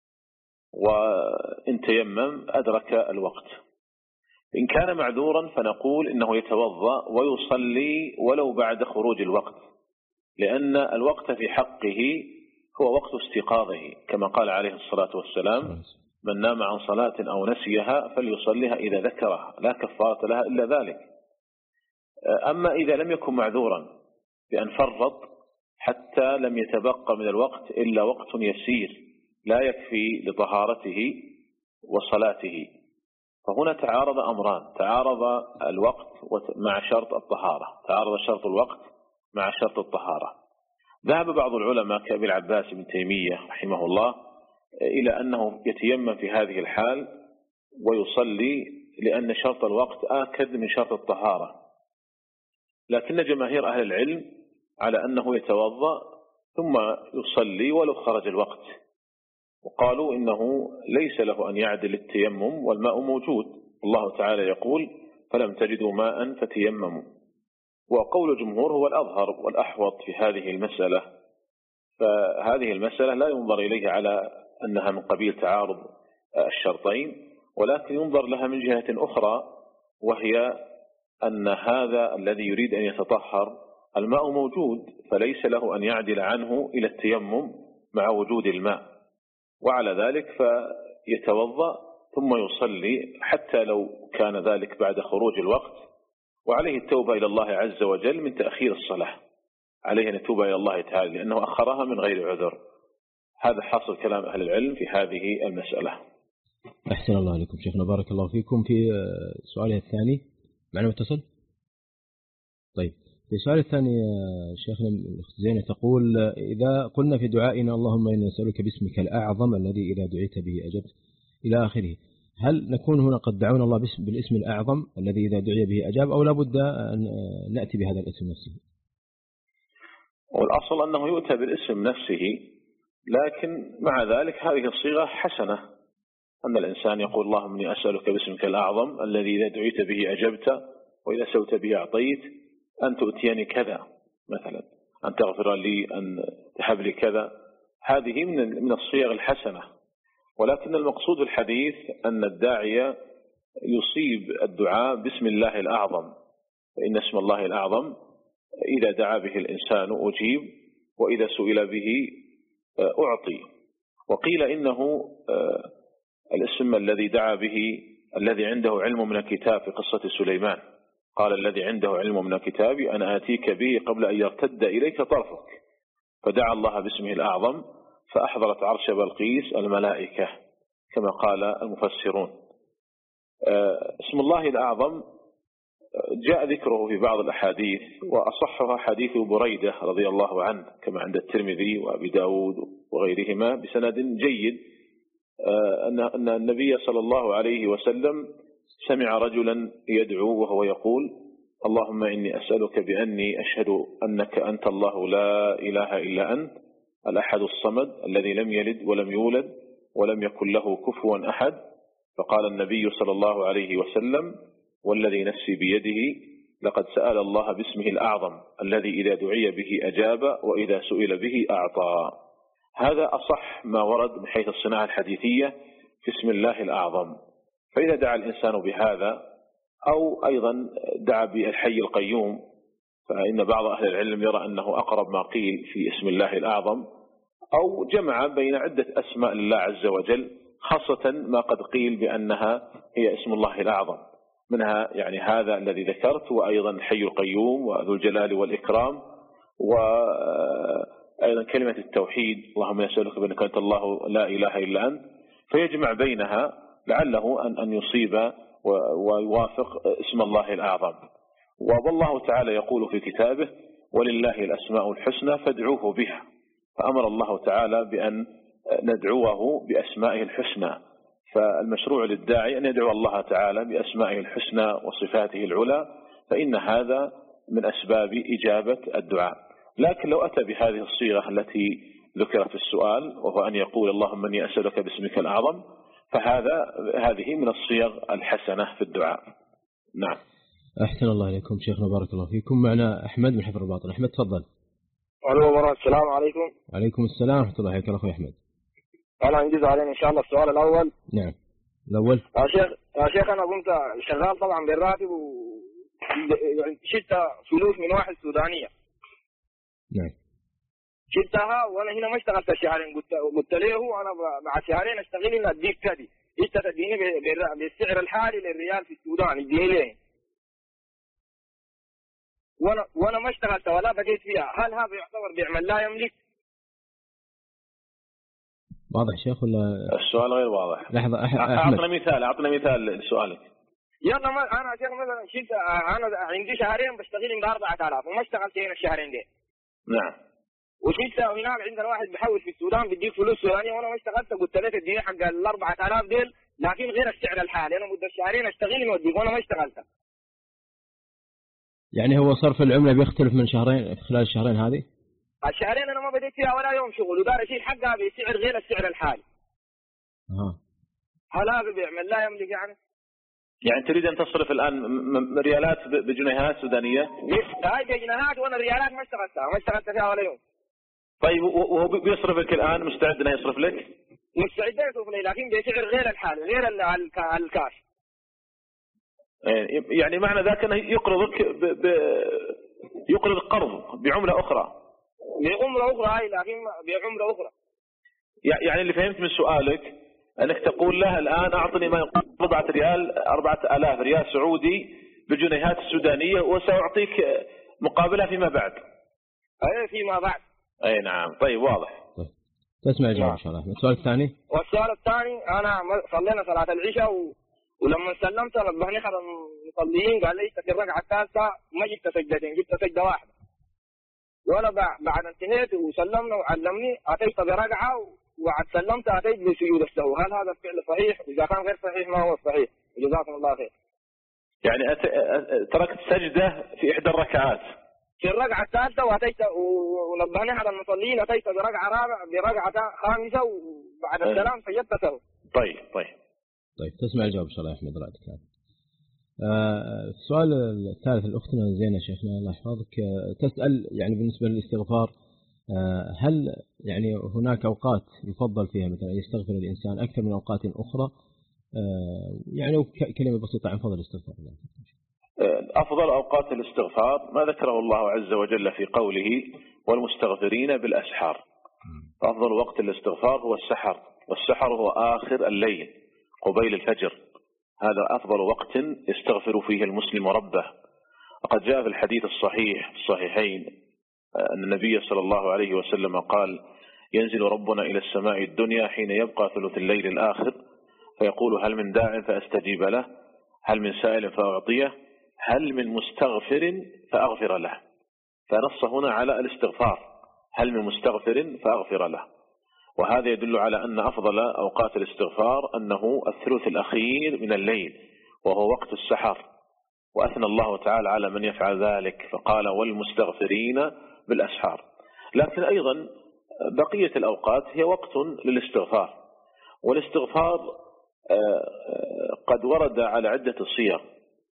وإن تيمم أدرك الوقت. إن كان معذورا فنقول إنه يتوضأ ويصلي ولو بعد خروج الوقت، لأن الوقت في حقه هو وقت استيقاظه، كما قال عليه الصلاة والسلام: من نام عن صلاة أو نسيها فليصليها إذا ذكرها لا كفارة لها إلا ذلك. أما إذا لم يكن معذورا بأن فرط حتى لم يتبقى من الوقت إلا وقت يسير لا يكفي لطهارته وصلاته، فهنا تعارض أمران: تعارض الوقت مع شرط الطهارة، تعارض شرط الوقت مع شرط الطهارة. ذهب بعض العلماء كأبي العباس بن تيمية رحمه الله إلى أنه يتيمم في هذه الحال ويصلي، لأن شرط الوقت آكد من شرط الطهارة، لكن جماهير أهل العلم على أنه يتوضأ ثم يصلي ولو خرج الوقت، وقالوا إنه ليس له أن يعدل التيمم والماء موجود، الله تعالى يقول: فلم تجدوا ماء فتيمموا. وقول الجمهور هو الأظهر والأحوط في هذه المسألة، فهذه المسألة لا ينظر إليها على أنها من قبيل تعارض الشرطين، ولكن ينظر لها من جهة أخرى، وهي أن هذا الذي يريد أن يتطهر الماء موجود، فليس له أن يعدل عنه إلى التيمم مع وجود الماء، وعلى ذلك فيتوضأ ثم يصلي حتى لو كان ذلك بعد خروج الوقت، وعليه التوبة إلى الله عز وجل من تأخير الصلاة، عليه أن يتوب إلى الله تعالى لأنه أخرها من غير عذر. هذا حاصل كلام أهل العلم في هذه المسألة. أحسن الله عليكم شيخنا، بارك الله فيكم. في سؤالها الثاني معنا متصل؟ طيب، في السؤال الثاني شيخنا زينة تقول: إذا قلنا في دعائنا اللهم إني أسألك باسمك الأعظم الذي إذا دعيت به أجبت إلى آخره، هل نكون هنا قد دعونا الله بالاسم الأعظم الذي إذا دعي به أجاب، أو لابد أن نأتي بهذا الاسم نفسه؟ والأصل أنه يؤتى بالاسم نفسه، لكن مع ذلك هذه الصيغة حسنة، أن الإنسان يقول: اللهم إني أسألك باسمك الأعظم الذي إذا دعيت به أجبت وإذا سوت به أعطيت، أن تؤتيني كذا مثلا، أن تغفر لي، أن تحب لي كذا. هذه من من الصيغ الحسنة، ولكن المقصود الحديث أن الداعية يصيب الدعاء باسم الله الأعظم، فإن اسم الله الأعظم إذا دعا به الإنسان أجيب، وإذا سئل به أعطي. وقيل إنه الاسم الذي دعا به الذي عنده علم من الكتاب في قصة سليمان، قال: الذي عنده علم من الكتاب أنا آتيك به قبل أن يرتد إليك طرفك، فدعا الله باسمه الأعظم فأحضرت عرش بلقيس الملائكة كما قال المفسرون. اسم الله الأعظم جاء ذكره في بعض الأحاديث، وأصحها حديث بريدة رضي الله عنه كما عند الترمذي وأبي داود وغيرهما بسند جيد، أن النبي صلى الله عليه وسلم سمع رجلا يدعو وهو يقول: اللهم إني أسألك بأني أشهد أنك أنت الله لا إله إلا أنت الأحد الصمد الذي لم يلد ولم يولد ولم يكن له كفوا أحد. فقال النبي صلى الله عليه وسلم: والذي نفسي بيده لقد سأل الله باسمه الأعظم الذي إذا دعي به أجاب وإذا سئل به أعطى. هذا أصح ما ورد من حيث الصناعة الحديثية في اسم الله الأعظم. فإذا دعا الإنسان بهذا أو أيضا دعا بالحي القيوم، فإن بعض أهل العلم يرى أنه أقرب ما قيل في اسم الله الأعظم، أو جمع بين عدة أسماء لله عز وجل، خاصة ما قد قيل بأنها هي اسم الله الأعظم، منها يعني هذا الذي ذكرت، وأيضا الحي القيوم وذو الجلال والإكرام، وأيضا كلمة التوحيد اللهم نسألك بأنك أنت الله لا إله إلا أنت. فيجمع بينها لعله أن أن يصيب ويوافق اسم الله الأعظم. والله تعالى يقول في كتابه ولله الأسماء الحسنى فادعوه بها، فأمر الله تعالى بأن ندعوه بأسمائه الحسنى. فالمشروع للداعي أن يدعو الله تعالى بأسمائه الحسنى وصفاته العلى، فإن هذا من أسباب إجابة الدعاء. لكن لو أتى بهذه الصيغة التي ذكرت في السؤال، وهو أن يقول اللهم إني أسألك باسمك الأعظم، فهذا هذه من الصيغ الحسنة في الدعاء. نعم. أحسن الله إليكم شيخنا، بارك الله فيكم. معنا أحمد من حفر الباطن. أحمد تفضل. ألو، السلام عليكم. وعليكم السلام ورحمة الله وبركاته. أخوي أحمد. أنا أنجز علينا إن شاء الله السؤال الأول. نعم الأول. يا شيخ يا شيخ أنا كنت شغال طبعا بالراتب وشلت فلوس من واحد سودانية. نعم. شلتها وأنا هنا ما اشتغلت شهرين، قلت قلت له أنا بعد شهرين أشتغل إن أديك كذي، أنت تديني بالسعر الحالي للريال في السودان، اديني ليه؟ وانا وانا ما اشتغلت ولا بديت فيها، هل هذا يعتبر بيعمل لا يملك؟ واضح شيخ ولا السؤال غير واضح؟ لحظة أح... أعطنا مثال أعطنا مثال لسؤالك. يلا ما أنا شيخ مثلا شلت، أنا عندي شهرين بشتغل بأربعة آلاف وما اشتغلت هنا الشهرين دي. نعم. وشلت هناك عندنا واحد بحول في السودان بديك فلوس سودانية وأنا ما اشتغلت، قلت له تديني حق الأربعة آلاف ديل لكن غير السعر الحالي، أنا مدة شهرين أشتغل وأديك وأنا ما اشتغلت. يعني هو صرف العملة بيختلف من شهرين خلال الشهرين هذه؟ الشهرين أنا ما بديت فيها ولا يوم شغل، ودار أشيل حقها بسعر غير السعر الحالي. أها. هل هذا بيعمل لا يملك يعني؟ يعني تريد أن تصرف الآن ريالات بجنيهات سودانية؟ هاي بجنيهات وأنا الريالات ما اشتغلتها ما اشتغلت فيها ولا يوم. طيب وهو بيصرف لك الآن، مستعد أنه يصرف لك؟ مستعد يصرف لي لكن بسعر غير الحالي غير الكاش. يعني معنى ذاك أنه يقرضك ب... ب... يقرض قرض بعملة أخرى. بعملة أخرى هاي لكن بعملة أخرى. يعني اللي فهمت من سؤالك أنك تقول له الآن أعطني ما يقابل أربعة ريال أربعة آلاف ريال سعودي بالجنيهات السودانية وسأعطيك مقابلها فيما بعد. أي فيما بعد. أي نعم. طيب واضح. طيب. تسمع الجواب إن شاء الله. السؤال الثاني. والسؤال الثاني أنا صلينا صلاة العشاء و... ولما سلمت نبهني أحد المصلين قال لي في الركعة الثالثة ما جبت سجدتين، جبت سجدة واحدة. وأنا بعد انتهيت وسلمنا وعلمني أتيت بركعة وبعد سلمت أتيت بسجود السهو. هل هذا الفعل صحيح؟ إذا كان غير صحيح ما هو الصحيح؟ جزاكم الله خير. يعني أت... تركت سجدة في إحدى الركعات. في الركعة الثالثة وأتيت ونبهني أحد المصلين أتيت بركعة رابعة بركعة خامسة وبعد السلام سجدت سهو. طيب طيب. طيب تسمع الجواب إن شاء الله يا أحمد رأيك. آه السؤال الثالث الأختنا زينة شيخنا الله يحفظك آه تسأل يعني بالنسبة للاستغفار آه هل يعني هناك أوقات يفضل فيها مثلا يستغفر الإنسان أكثر من أوقات أخرى آه يعني كلمة بسيطة عن فضل الاستغفار. أفضل أوقات الاستغفار ما ذكره الله عز وجل في قوله والمستغفرين بالأسحار. أفضل وقت الاستغفار هو السحر، والسحر هو آخر الليل قبيل الفجر، هذا أفضل وقت يستغفر فيه المسلم ربه. وقد جاء في الحديث الصحيح في الصحيحين أن النبي صلى الله عليه وسلم قال ينزل ربنا إلى السماء الدنيا حين يبقى ثلث الليل الآخر فيقول هل من داع فأستجيب له، هل من سائل فأعطيه، هل من مستغفر فأغفر له. فنص هنا على الاستغفار، هل من مستغفر فأغفر له. وهذا يدل على أن أفضل أوقات الاستغفار أنه الثلث الأخير من الليل وهو وقت السحر. وأثنى الله تعالى على من يفعل ذلك فقال والمستغفرين بالأسحار. لكن أيضا بقية الأوقات هي وقت للاستغفار، والاستغفار قد ورد على عدة صيغ.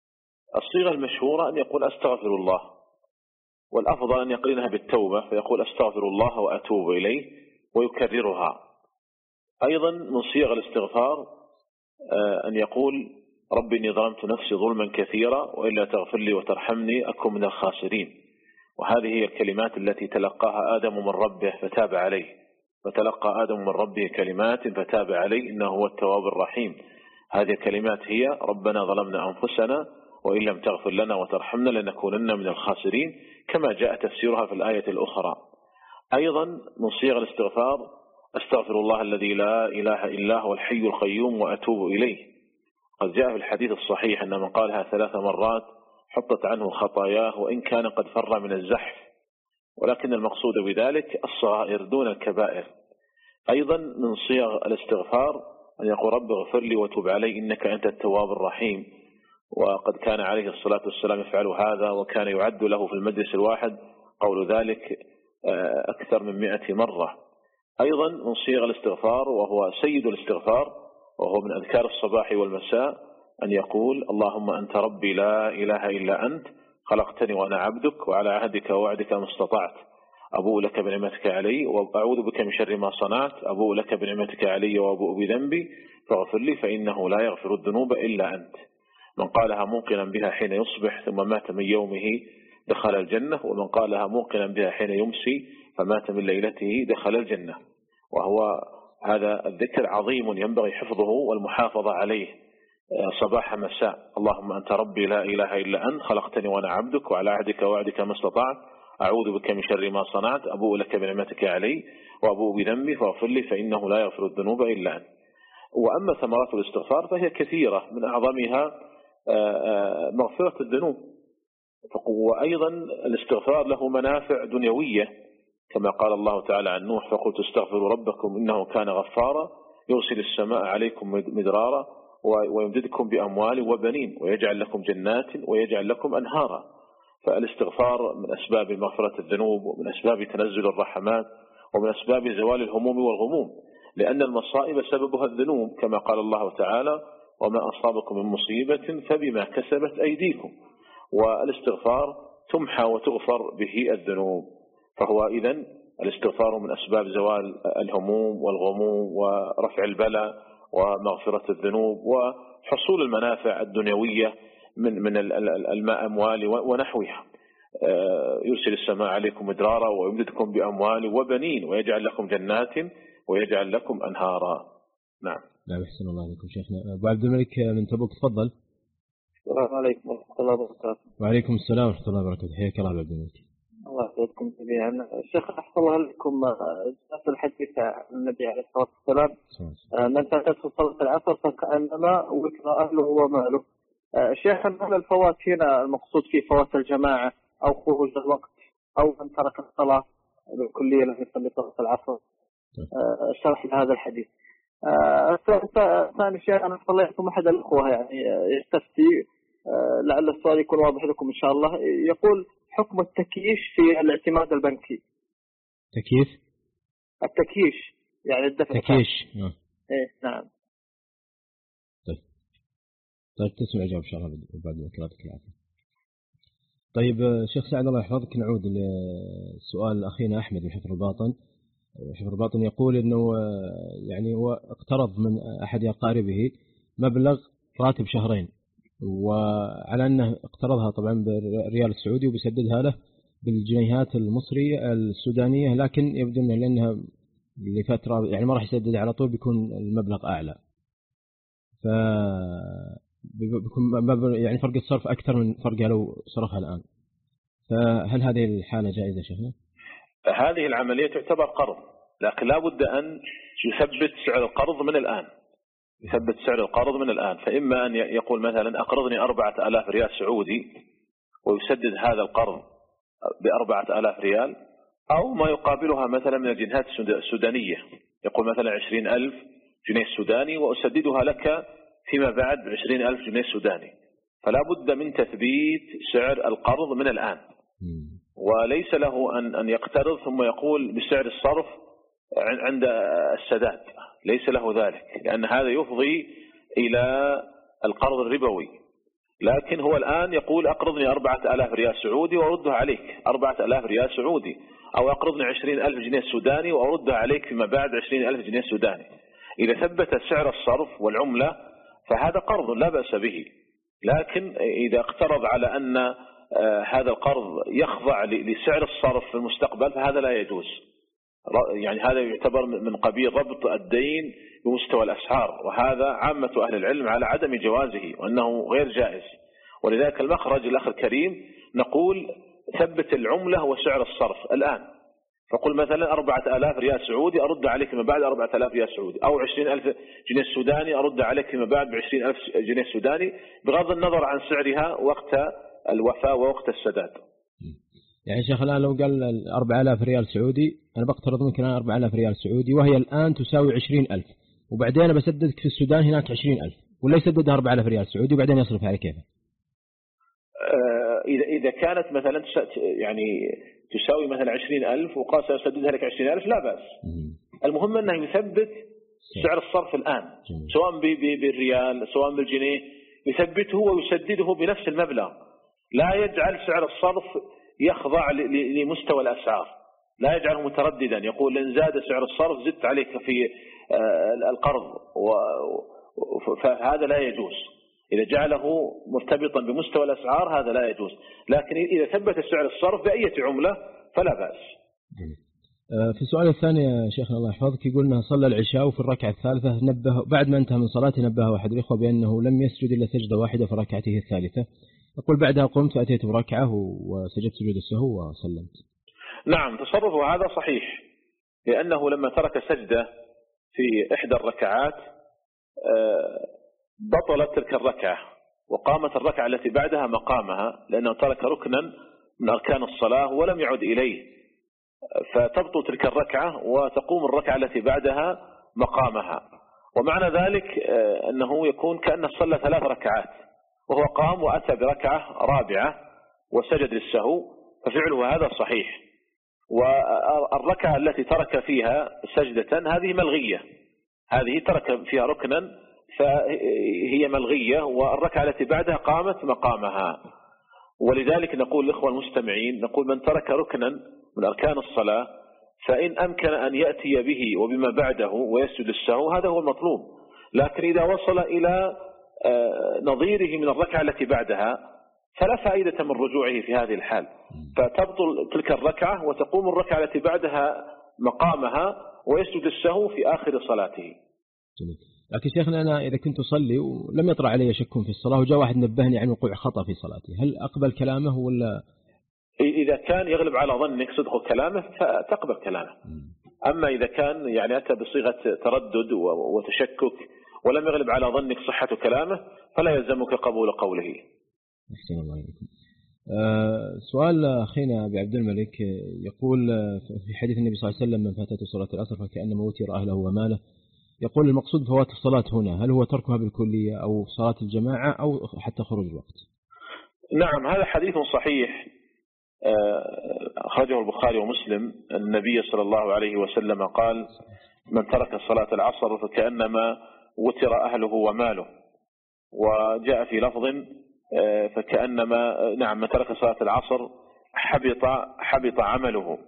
الصيغة المشهورة أن يقول أستغفر الله، والأفضل أن يقرنها بالتوبة فيقول أستغفر الله وأتوب إليه ويكررها. أيضا من صيغ الاستغفار أن يقول ربي إني ظلمت نفسي ظلما كثيرا وإلا تغفر لي وترحمني أكن من الخاسرين. وهذه هي الكلمات التي تلقاها آدم من ربه فتاب عليه، فتلقى آدم من ربه كلمات فتاب عليه إنه هو التواب الرحيم. هذه الكلمات هي ربنا ظلمنا أنفسنا وإن لم تغفر لنا وترحمنا لنكونن من الخاسرين، كما جاء تفسيرها في الآية الأخرى. أيضا من صيغ الاستغفار أستغفر الله الذي لا إله إلا هو الحي القيوم وأتوب إليه. قد جاء في الحديث الصحيح أن من قالها ثلاث مرات حطت عنه خطاياه وإن كان قد فر من الزحف، ولكن المقصود بذلك الصغائر دون الكبائر. أيضا من صيغ الاستغفار أن يقول رب اغفر لي وتب علي إنك أنت التواب الرحيم، وقد كان عليه الصلاة والسلام يفعل هذا، وكان يعد له في المجلس الواحد قول ذلك أكثر من مئة مرة. أيضا من صيغ الاستغفار وهو سيد الاستغفار وهو من أذكار الصباح والمساء أن يقول اللهم أنت ربي لا إله إلا أنت خلقتني وأنا عبدك وعلى عهدك ووعدك ما استطعت أبوء لك بنعمتك علي وأعوذ بك من شر ما صنعت أبوء لك بنعمتك علي وأبوء بذنبي فاغفر لي فإنه لا يغفر الذنوب إلا أنت. من قالها موقنا بها حين يصبح ثم مات من يومه دخل الجنة، ومن قالها موقنا بها حين يمسي فمات من ليلته دخل الجنة. وهو هذا الذكر عظيم ينبغي حفظه والمحافظة عليه صباح مساء. اللهم أنت ربي لا إله إلا أنت خلقتني وأنا عبدك وعلى عهدك ووعدك ما استطعت أعوذ بك من شر ما صنعت أبوء لك بنعمتك علي وأبوء بذنبي فاغفر لي فإنه لا يغفر الذنوب إلا أنت. وأما ثمرات الاستغفار فهي كثيرة، من أعظمها مغفرة الذنوب. وأيضا الاستغفار له منافع دنيوية كما قال الله تعالى عن نوح فقلت استغفروا ربكم إنه كان غفارا يرسل السماء عليكم مدرارا ويمددكم بأموال وبنين ويجعل لكم جنات ويجعل لكم أنهارا. فالاستغفار من أسباب مغفرة الذنوب ومن أسباب تنزل الرحمات ومن أسباب زوال الهموم والغموم، لأن المصائب سببها الذنوب كما قال الله تعالى وما أصابكم من مصيبة فبما كسبت أيديكم. والاستغفار تمحى وتغفر به الذنوب. فهو إذن الاستغفار من أسباب زوال الهموم والغموم ورفع البلاء ومغفرة الذنوب وحصول المنافع الدنيوية من من الماء أموال ونحوها. يرسل السماء عليكم مدرارا ويمددكم بأموال وبنين ويجعل لكم جنات ويجعل لكم أنهارا. نعم. نعم أحسن الله عليكم شيخنا. أبو عبد الملك من تبوك تفضل. السلام عليكم ورحمة الله وبركاته. وعليكم السلام ورحمة الله وبركاته. حياك الله أبو عبد الملك. الله يسعدكم جميعا. شيخ أحسن الله لكم نفس الحديث عن النبي عليه الصلاة والسلام من فاتته صلاة العصر فكأنما وكر أهله وماله. شيخ هل الفوات هنا المقصود فيه فوات الجماعة أو خروج الوقت أو من ترك الصلاة بالكلية لم يصلي صلاة العصر؟ شرح لهذا الحديث. ثاني شيء أنا صليتكم أحد الأخوة يعني يستفتي لعل السؤال يكون واضح لكم إن شاء الله. يقول حكم التكييش في الاعتماد البنكي. تكييف؟ التكييش يعني الدفع. تكييش. إيه نعم. طيب طيب تسمع جواب إن شاء الله بعد ذكرتك العافية. طيب شيخ سعد الله يحفظك، نعود للسؤال أخينا أحمد من حفر الباطن. حفر الباطن يقول إنه يعني هو اقترض من أحد أقاربه مبلغ راتب شهرين، وعلى أنه اقترضها طبعا بالريال السعودي وبيسددها له بالجنيهات المصرية السودانية، لكن يبدو أنه لأنها لفترة يعني ما راح يسددها على طول بيكون المبلغ أعلى، ف بيكون يعني فرق الصرف أكثر من فرقها لو صرفها الآن. فهل هذه الحالة جائزة شيخنا؟ هذه العملية تعتبر قرض، لكن لا بد أن يثبت سعر القرض من الآن، يثبت سعر القرض من الآن. فإما أن يقول مثلا أقرضني أربعة آلاف ريال سعودي ويسدد هذا القرض بأربعة آلاف ريال، أو ما يقابلها مثلا من الجنيهات السودانية، يقول مثلا عشرين ألف جنيه سوداني وأسددها لك فيما بعد بعشرين ألف جنيه سوداني. فلا بد من تثبيت سعر القرض من الآن، وليس له أن أن يقترض ثم يقول بسعر الصرف عند السداد، ليس له ذلك، لأن هذا يفضي إلى القرض الربوي. لكن هو الآن يقول أقرضني أربعة آلاف ريال سعودي وأردها عليك أربعة آلاف ريال سعودي، أو أقرضني عشرين ألف جنيه سوداني وأردها عليك فيما بعد عشرين ألف جنيه سوداني. إذا ثبت سعر الصرف والعملة فهذا قرض لا بأس به، لكن إذا اقترض على أن هذا القرض يخضع لسعر الصرف في المستقبل فهذا لا يجوز. يعني هذا يعتبر من قبيل ربط الدين بمستوى الأسعار، وهذا عامة أهل العلم على عدم جوازه وأنه غير جائز. ولذلك المخرج الأخ الكريم نقول ثبت العملة وسعر الصرف الآن، فقل مثلا أربعة آلاف ريال سعودي أرد عليك فيما بعد أربعة آلاف ريال سعودي، أو عشرين ألف جنيه سوداني أرد عليك فيما بعد بعشرين ألف جنيه سوداني، بغض النظر عن سعرها وقت الوفاة ووقت السداد. يعني شيخ الآن لو قال أربعة آلاف ريال سعودي أنا بقترض منك الآن أربعة آلاف ريال سعودي وهي الآن تساوي عشرين ألف، وبعدين أنا بسددك في السودان هناك عشرين ألف، ولا يسددها أربعة آلاف ريال سعودي وبعدين يصرف على كيفه؟ إذا إذا كانت مثلا يعني تساوي مثلا عشرين ألف وقال سأسددها لك عشرين ألف لا بأس. المهم أنه يثبت سعر الصرف الآن سواء بالريال سواء بالجنيه، يثبته ويسدده بنفس المبلغ، لا يجعل سعر الصرف يخضع لمستوى الأسعار، لا يجعله مترددا يقول إن زاد سعر الصرف زدت عليك في القرض، فهذا لا يجوز. إذا جعله مرتبطا بمستوى الأسعار هذا لا يجوز، لكن إذا ثبت سعر الصرف بأية عملة فلا بأس. في السؤال الثاني يا شيخنا الله يحفظك يقول أنه صلى العشاء وفي الركعة الثالثة نبه بعد ما انتهى من صلاته نبه أحد الإخوة بأنه لم يسجد إلا سجدة واحدة في ركعته الثالثة، يقول بعدها قمت وأتيت بركعة وسجدت سجود السهو وسلمت. نعم تصرفه هذا صحيح، لأنه لما ترك سجدة في إحدى الركعات بطلت تلك الركعة وقامت الركعة التي بعدها مقامها، لأنه ترك ركنا من أركان الصلاة ولم يعد إليه، فتبطل تلك الركعة وتقوم الركعة التي بعدها مقامها. ومعنى ذلك أنه يكون كأنه صلى ثلاث ركعات وهو قام وأتى بركعة رابعة وسجد للسهو، ففعله هذا صحيح. والركعة التي ترك فيها سجدة هذه ملغية، هذه ترك فيها ركنا فهي ملغية، والركعة التي بعدها قامت مقامها. ولذلك نقول للإخوة المستمعين نقول من ترك ركنا من أركان الصلاة فإن أمكن أن يأتي به وبما بعده ويسجد السهو هذا هو المطلوب، لكن إذا وصل إلى نظيره من الركعة التي بعدها فلا فائدة من رجوعه في هذه الحال، فتبطل تلك الركعة وتقوم الركعة التي بعدها مقامها ويسجد السهو في آخر صلاته. لكن شيخنا أنا إذا كنت أصلي ولم يطرأ علي شك في الصلاة وجاء واحد نبهني عن وقوع خطأ في صلاتي، هل أقبل كلامه ولا؟ إذا كان يغلب على ظنك صدق كلامه فتقبل كلامه. أما إذا كان يعني أتى بصيغة تردد وتشكك ولم يغلب على ظنك صحة كلامه فلا يلزمك قبول قوله. أحسن الله عليكم. أه سؤال أخينا أبي عبد الملك يقول في حديث النبي صلى الله عليه وسلم من فاتته صلاة العصر فكأنما وتر أهله وماله، يقول المقصود فوات الصلاة هنا هل هو تركها بالكلية أو صلاة الجماعة أو حتى خروج الوقت؟ نعم هذا حديث صحيح أخرجه البخاري ومسلم. النبي صلى الله عليه وسلم قال من ترك صلاة العصر فكأنما وتر أهله وماله، وجاء في لفظ فكأنما نعم من ترك صلاة العصر حبط حبط عمله.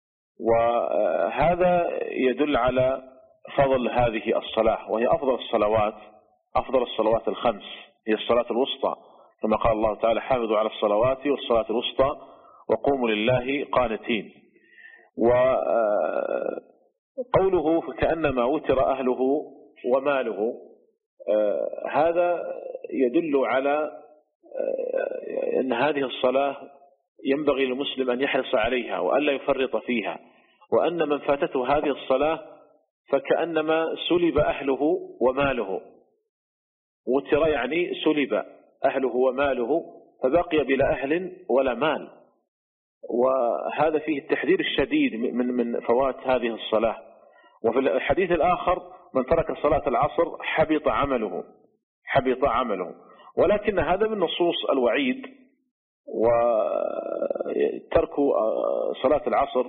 وهذا يدل على فضل هذه الصلاة، وهي أفضل الصلوات أفضل الصلوات الخمس، هي الصلاة الوسطى كما قال الله تعالى حافظوا على الصلوات والصلاة الوسطى وقوموا لله قانتين. وقوله فكأنما وتر أهله وماله هذا يدل على أن هذه الصلاة ينبغي للمسلم أن يحرص عليها وألا يفرط فيها، وأن من فاتته هذه الصلاة فكأنما سلب أهله وماله. وتر يعني سلب أهله وماله فبقي بلا أهل ولا مال، وهذا فيه التحذير الشديد من من فوات هذه الصلاة. وفي الحديث الآخر من ترك صلاة العصر حبط عمله حبط عمله ولكن هذا من نصوص الوعيد، وترك صلاة العصر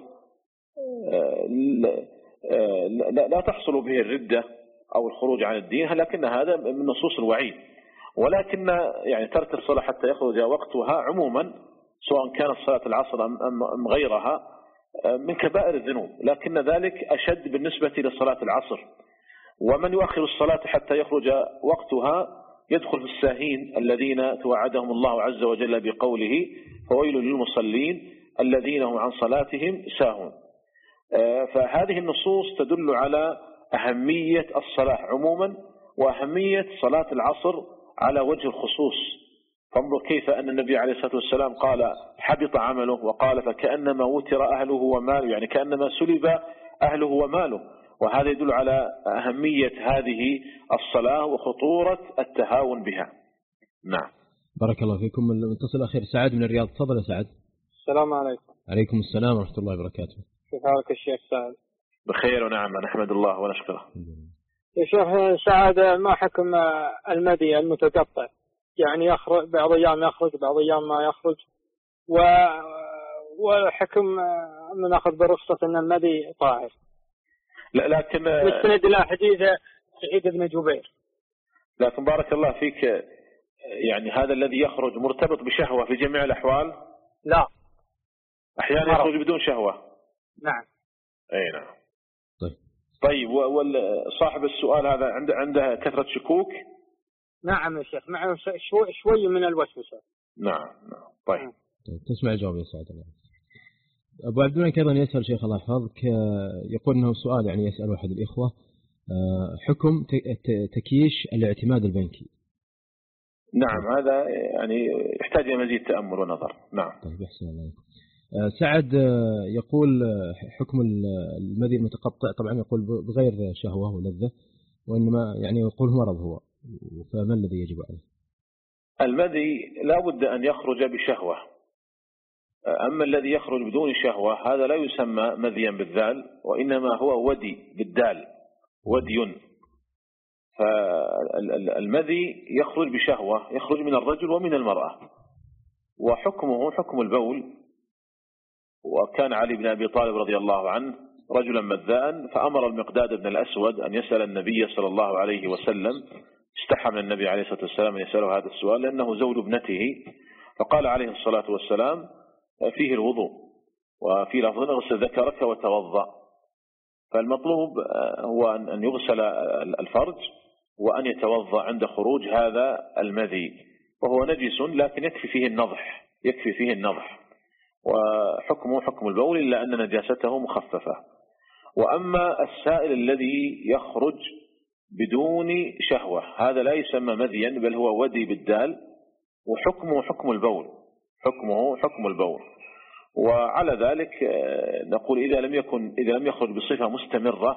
لا تحصل به الردة أو الخروج عن الدين، لكن هذا من نصوص الوعيد. ولكن يعني ترك الصلاة حتى يخرج وقتها عموما سواء كانت صلاة العصر أم غيرها من كبائر الذنوب، لكن ذلك أشد بالنسبة لصلاة العصر. ومن يؤخر الصلاة حتى يخرج وقتها يدخل في الساهين الذين توعدهم الله عز وجل بقوله فويل للمصلين الذين هم عن صلاتهم ساهون. فهذه النصوص تدل على أهمية الصلاة عموما وأهمية صلاة العصر على وجه الخصوص. فانظر كيف أن النبي عليه الصلاة والسلام قال حبط عمله، وقال فكأنما وتر أهله وماله، يعني كأنما سلب أهله وماله. وهذا يدل على أهمية هذه الصلاة وخطورة التهاون بها. نعم. بارك الله فيكم. المتصل الأخير سعد من الرياض، تفضل يا سعد. السلام عليكم. عليكم السلام ورحمة الله وبركاته. كيف حالك الشيخ سعد؟ بخير ونعم، نحمد الله ونشكره. يا شيخ سعد، ما حكم المدي المتقطع؟ يعني يخرج بعض أيام يخرج بعض أيام ما يخرج، و... وحكم من أخذ برخصة أن المدي طاهر. لا لكن مستند إلى حديث سعيد بن جبير. لكن بارك الله فيك، يعني هذا الذي يخرج مرتبط بشهوة في جميع الأحوال؟ لا، أحيانا يخرج بدون شهوة. نعم. أي نعم. طيب طيب وصاحب السؤال هذا عنده عنده كثرة شكوك؟ نعم يا شيخ، معه شوي شوي من الوسوسة. نعم نعم. طيب. طيب تسمع الجواب يا سعد. أبو عبد الملك أيضا يسأل شيخ الله يحفظك، يقول أنه سؤال يعني يسأل أحد الإخوة حكم تكييش الاعتماد البنكي. نعم هذا يعني يحتاج إلى مزيد تأمل ونظر. نعم. طيب أحسن الله. سعد يقول حكم المذي المتقطع، طبعا يقول بغير شهوة ولذة، وإنما يعني يقول مرض هو، فما الذي يجب عليه؟ المذي لا بد أن يخرج بشهوة، أما الذي يخرج بدون شهوة هذا لا يسمى مذيا بالذال، وإنما هو ودي بالدال، ودي. فالمذي يخرج بشهوة، يخرج من الرجل ومن المرأة، وحكمه حكم البول. وكان علي بن أبي طالب رضي الله عنه رجلا مذاء، فأمر المقداد بن الأسود أن يسأل النبي صلى الله عليه وسلم، استحى من النبي عليه الصلاة والسلام أن يسأله هذا السؤال لأنه زوج ابنته، فقال عليه الصلاة والسلام فيه الوضوء، وفي لفظ اغسل ذكرك وتوضأ. فالمطلوب هو أن يغسل الفرج وأن يتوضأ عند خروج هذا المذي، وهو نجس لكن يكفي فيه النضح، يكفي فيه النضح، وحكمه حكم البول إلا أن نجاسته مخففة. وأما السائل الذي يخرج بدون شهوة هذا لا يسمى مذيا، بل هو ودي بالدال، وحكمه حكم البول، حكمه حكم البول. وعلى ذلك نقول إذا لم يكن إذا لم يخرج بصفة مستمرة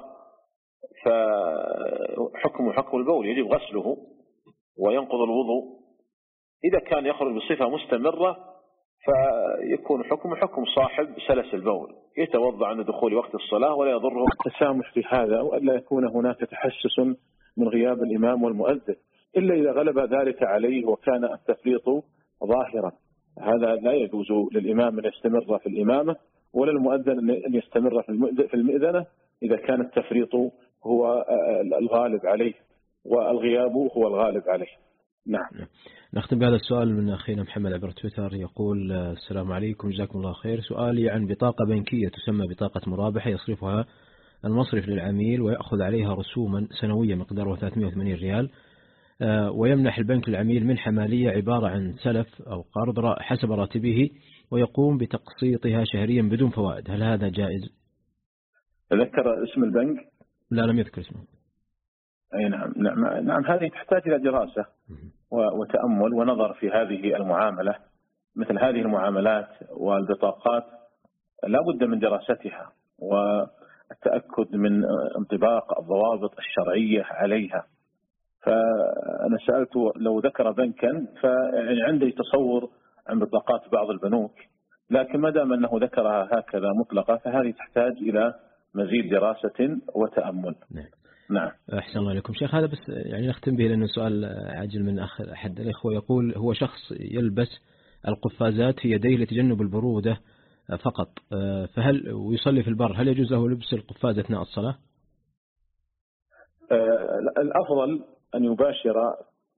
فحكمه حكم البول، يجب غسله وينقض الوضوء. إذا كان يخرج بصفة مستمرة فيكون حكم حكم صاحب سلس البول، يتوضأ عند دخول وقت الصلاة ولا يضره التسامح في هذا، وألا يكون هناك تحسس من غياب الإمام والمؤذن، إلا إذا غلب ذلك عليه وكان التفريط ظاهرا. هذا لا يجوز للإمام أن يستمر في الإمامة، ولا المؤذن أن يستمر في المئذنة إذا كان التفريط هو الغالب عليه والغياب هو الغالب عليه. نعم. نختم بهذا السؤال من أخينا محمد عبر تويتر، يقول السلام عليكم جزاكم الله خير، سؤالي عن بطاقة بنكية تسمى بطاقة مرابحة يصرفها المصرف للعميل ويأخذ عليها رسوما سنوية مقدارها ثلاثمائة وثمانين ريال، ويمنح البنك العميل منحة مالية عبارة عن سلف أو قرض حسب راتبه، ويقوم بتقسيطها شهريا بدون فوائد، هل هذا جائز؟ ذكر اسم البنك؟ لا لم يذكر اسمه. أي نعم. نعم, نعم هذه تحتاج إلى دراسة وتأمل ونظر في هذه المعاملة. مثل هذه المعاملات والبطاقات لا بد من دراستها والتأكد من انطباق الضوابط الشرعية عليها. فأنا سألت لو ذكر بنكا فيعني عندي تصور عن بطاقات بعض البنوك، لكن ما دام أنه ذكرها هكذا مطلقة فهذه تحتاج إلى مزيد دراسة وتأمل. نعم. نعم. أحسن الله عليكم شيخ. هذا بس يعني نختم به لأنه سؤال عاجل من أخ أحد الإخوة، يقول هو شخص يلبس القفازات في يديه لتجنب البرودة فقط، فهل ويصلي في البر هل يجوز له لبس القفاز أثناء الصلاة؟ الأفضل أن يباشر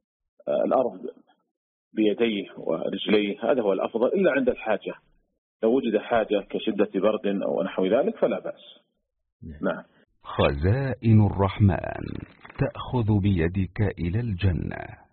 الأرض بيديه ورجليه، هذا هو الأفضل، إلا عند الحاجة، لو وجد حاجة كشدة برد أو نحو ذلك فلا بأس. نعم. خزائن الرحمن تأخذ بيدك إلى الجنة.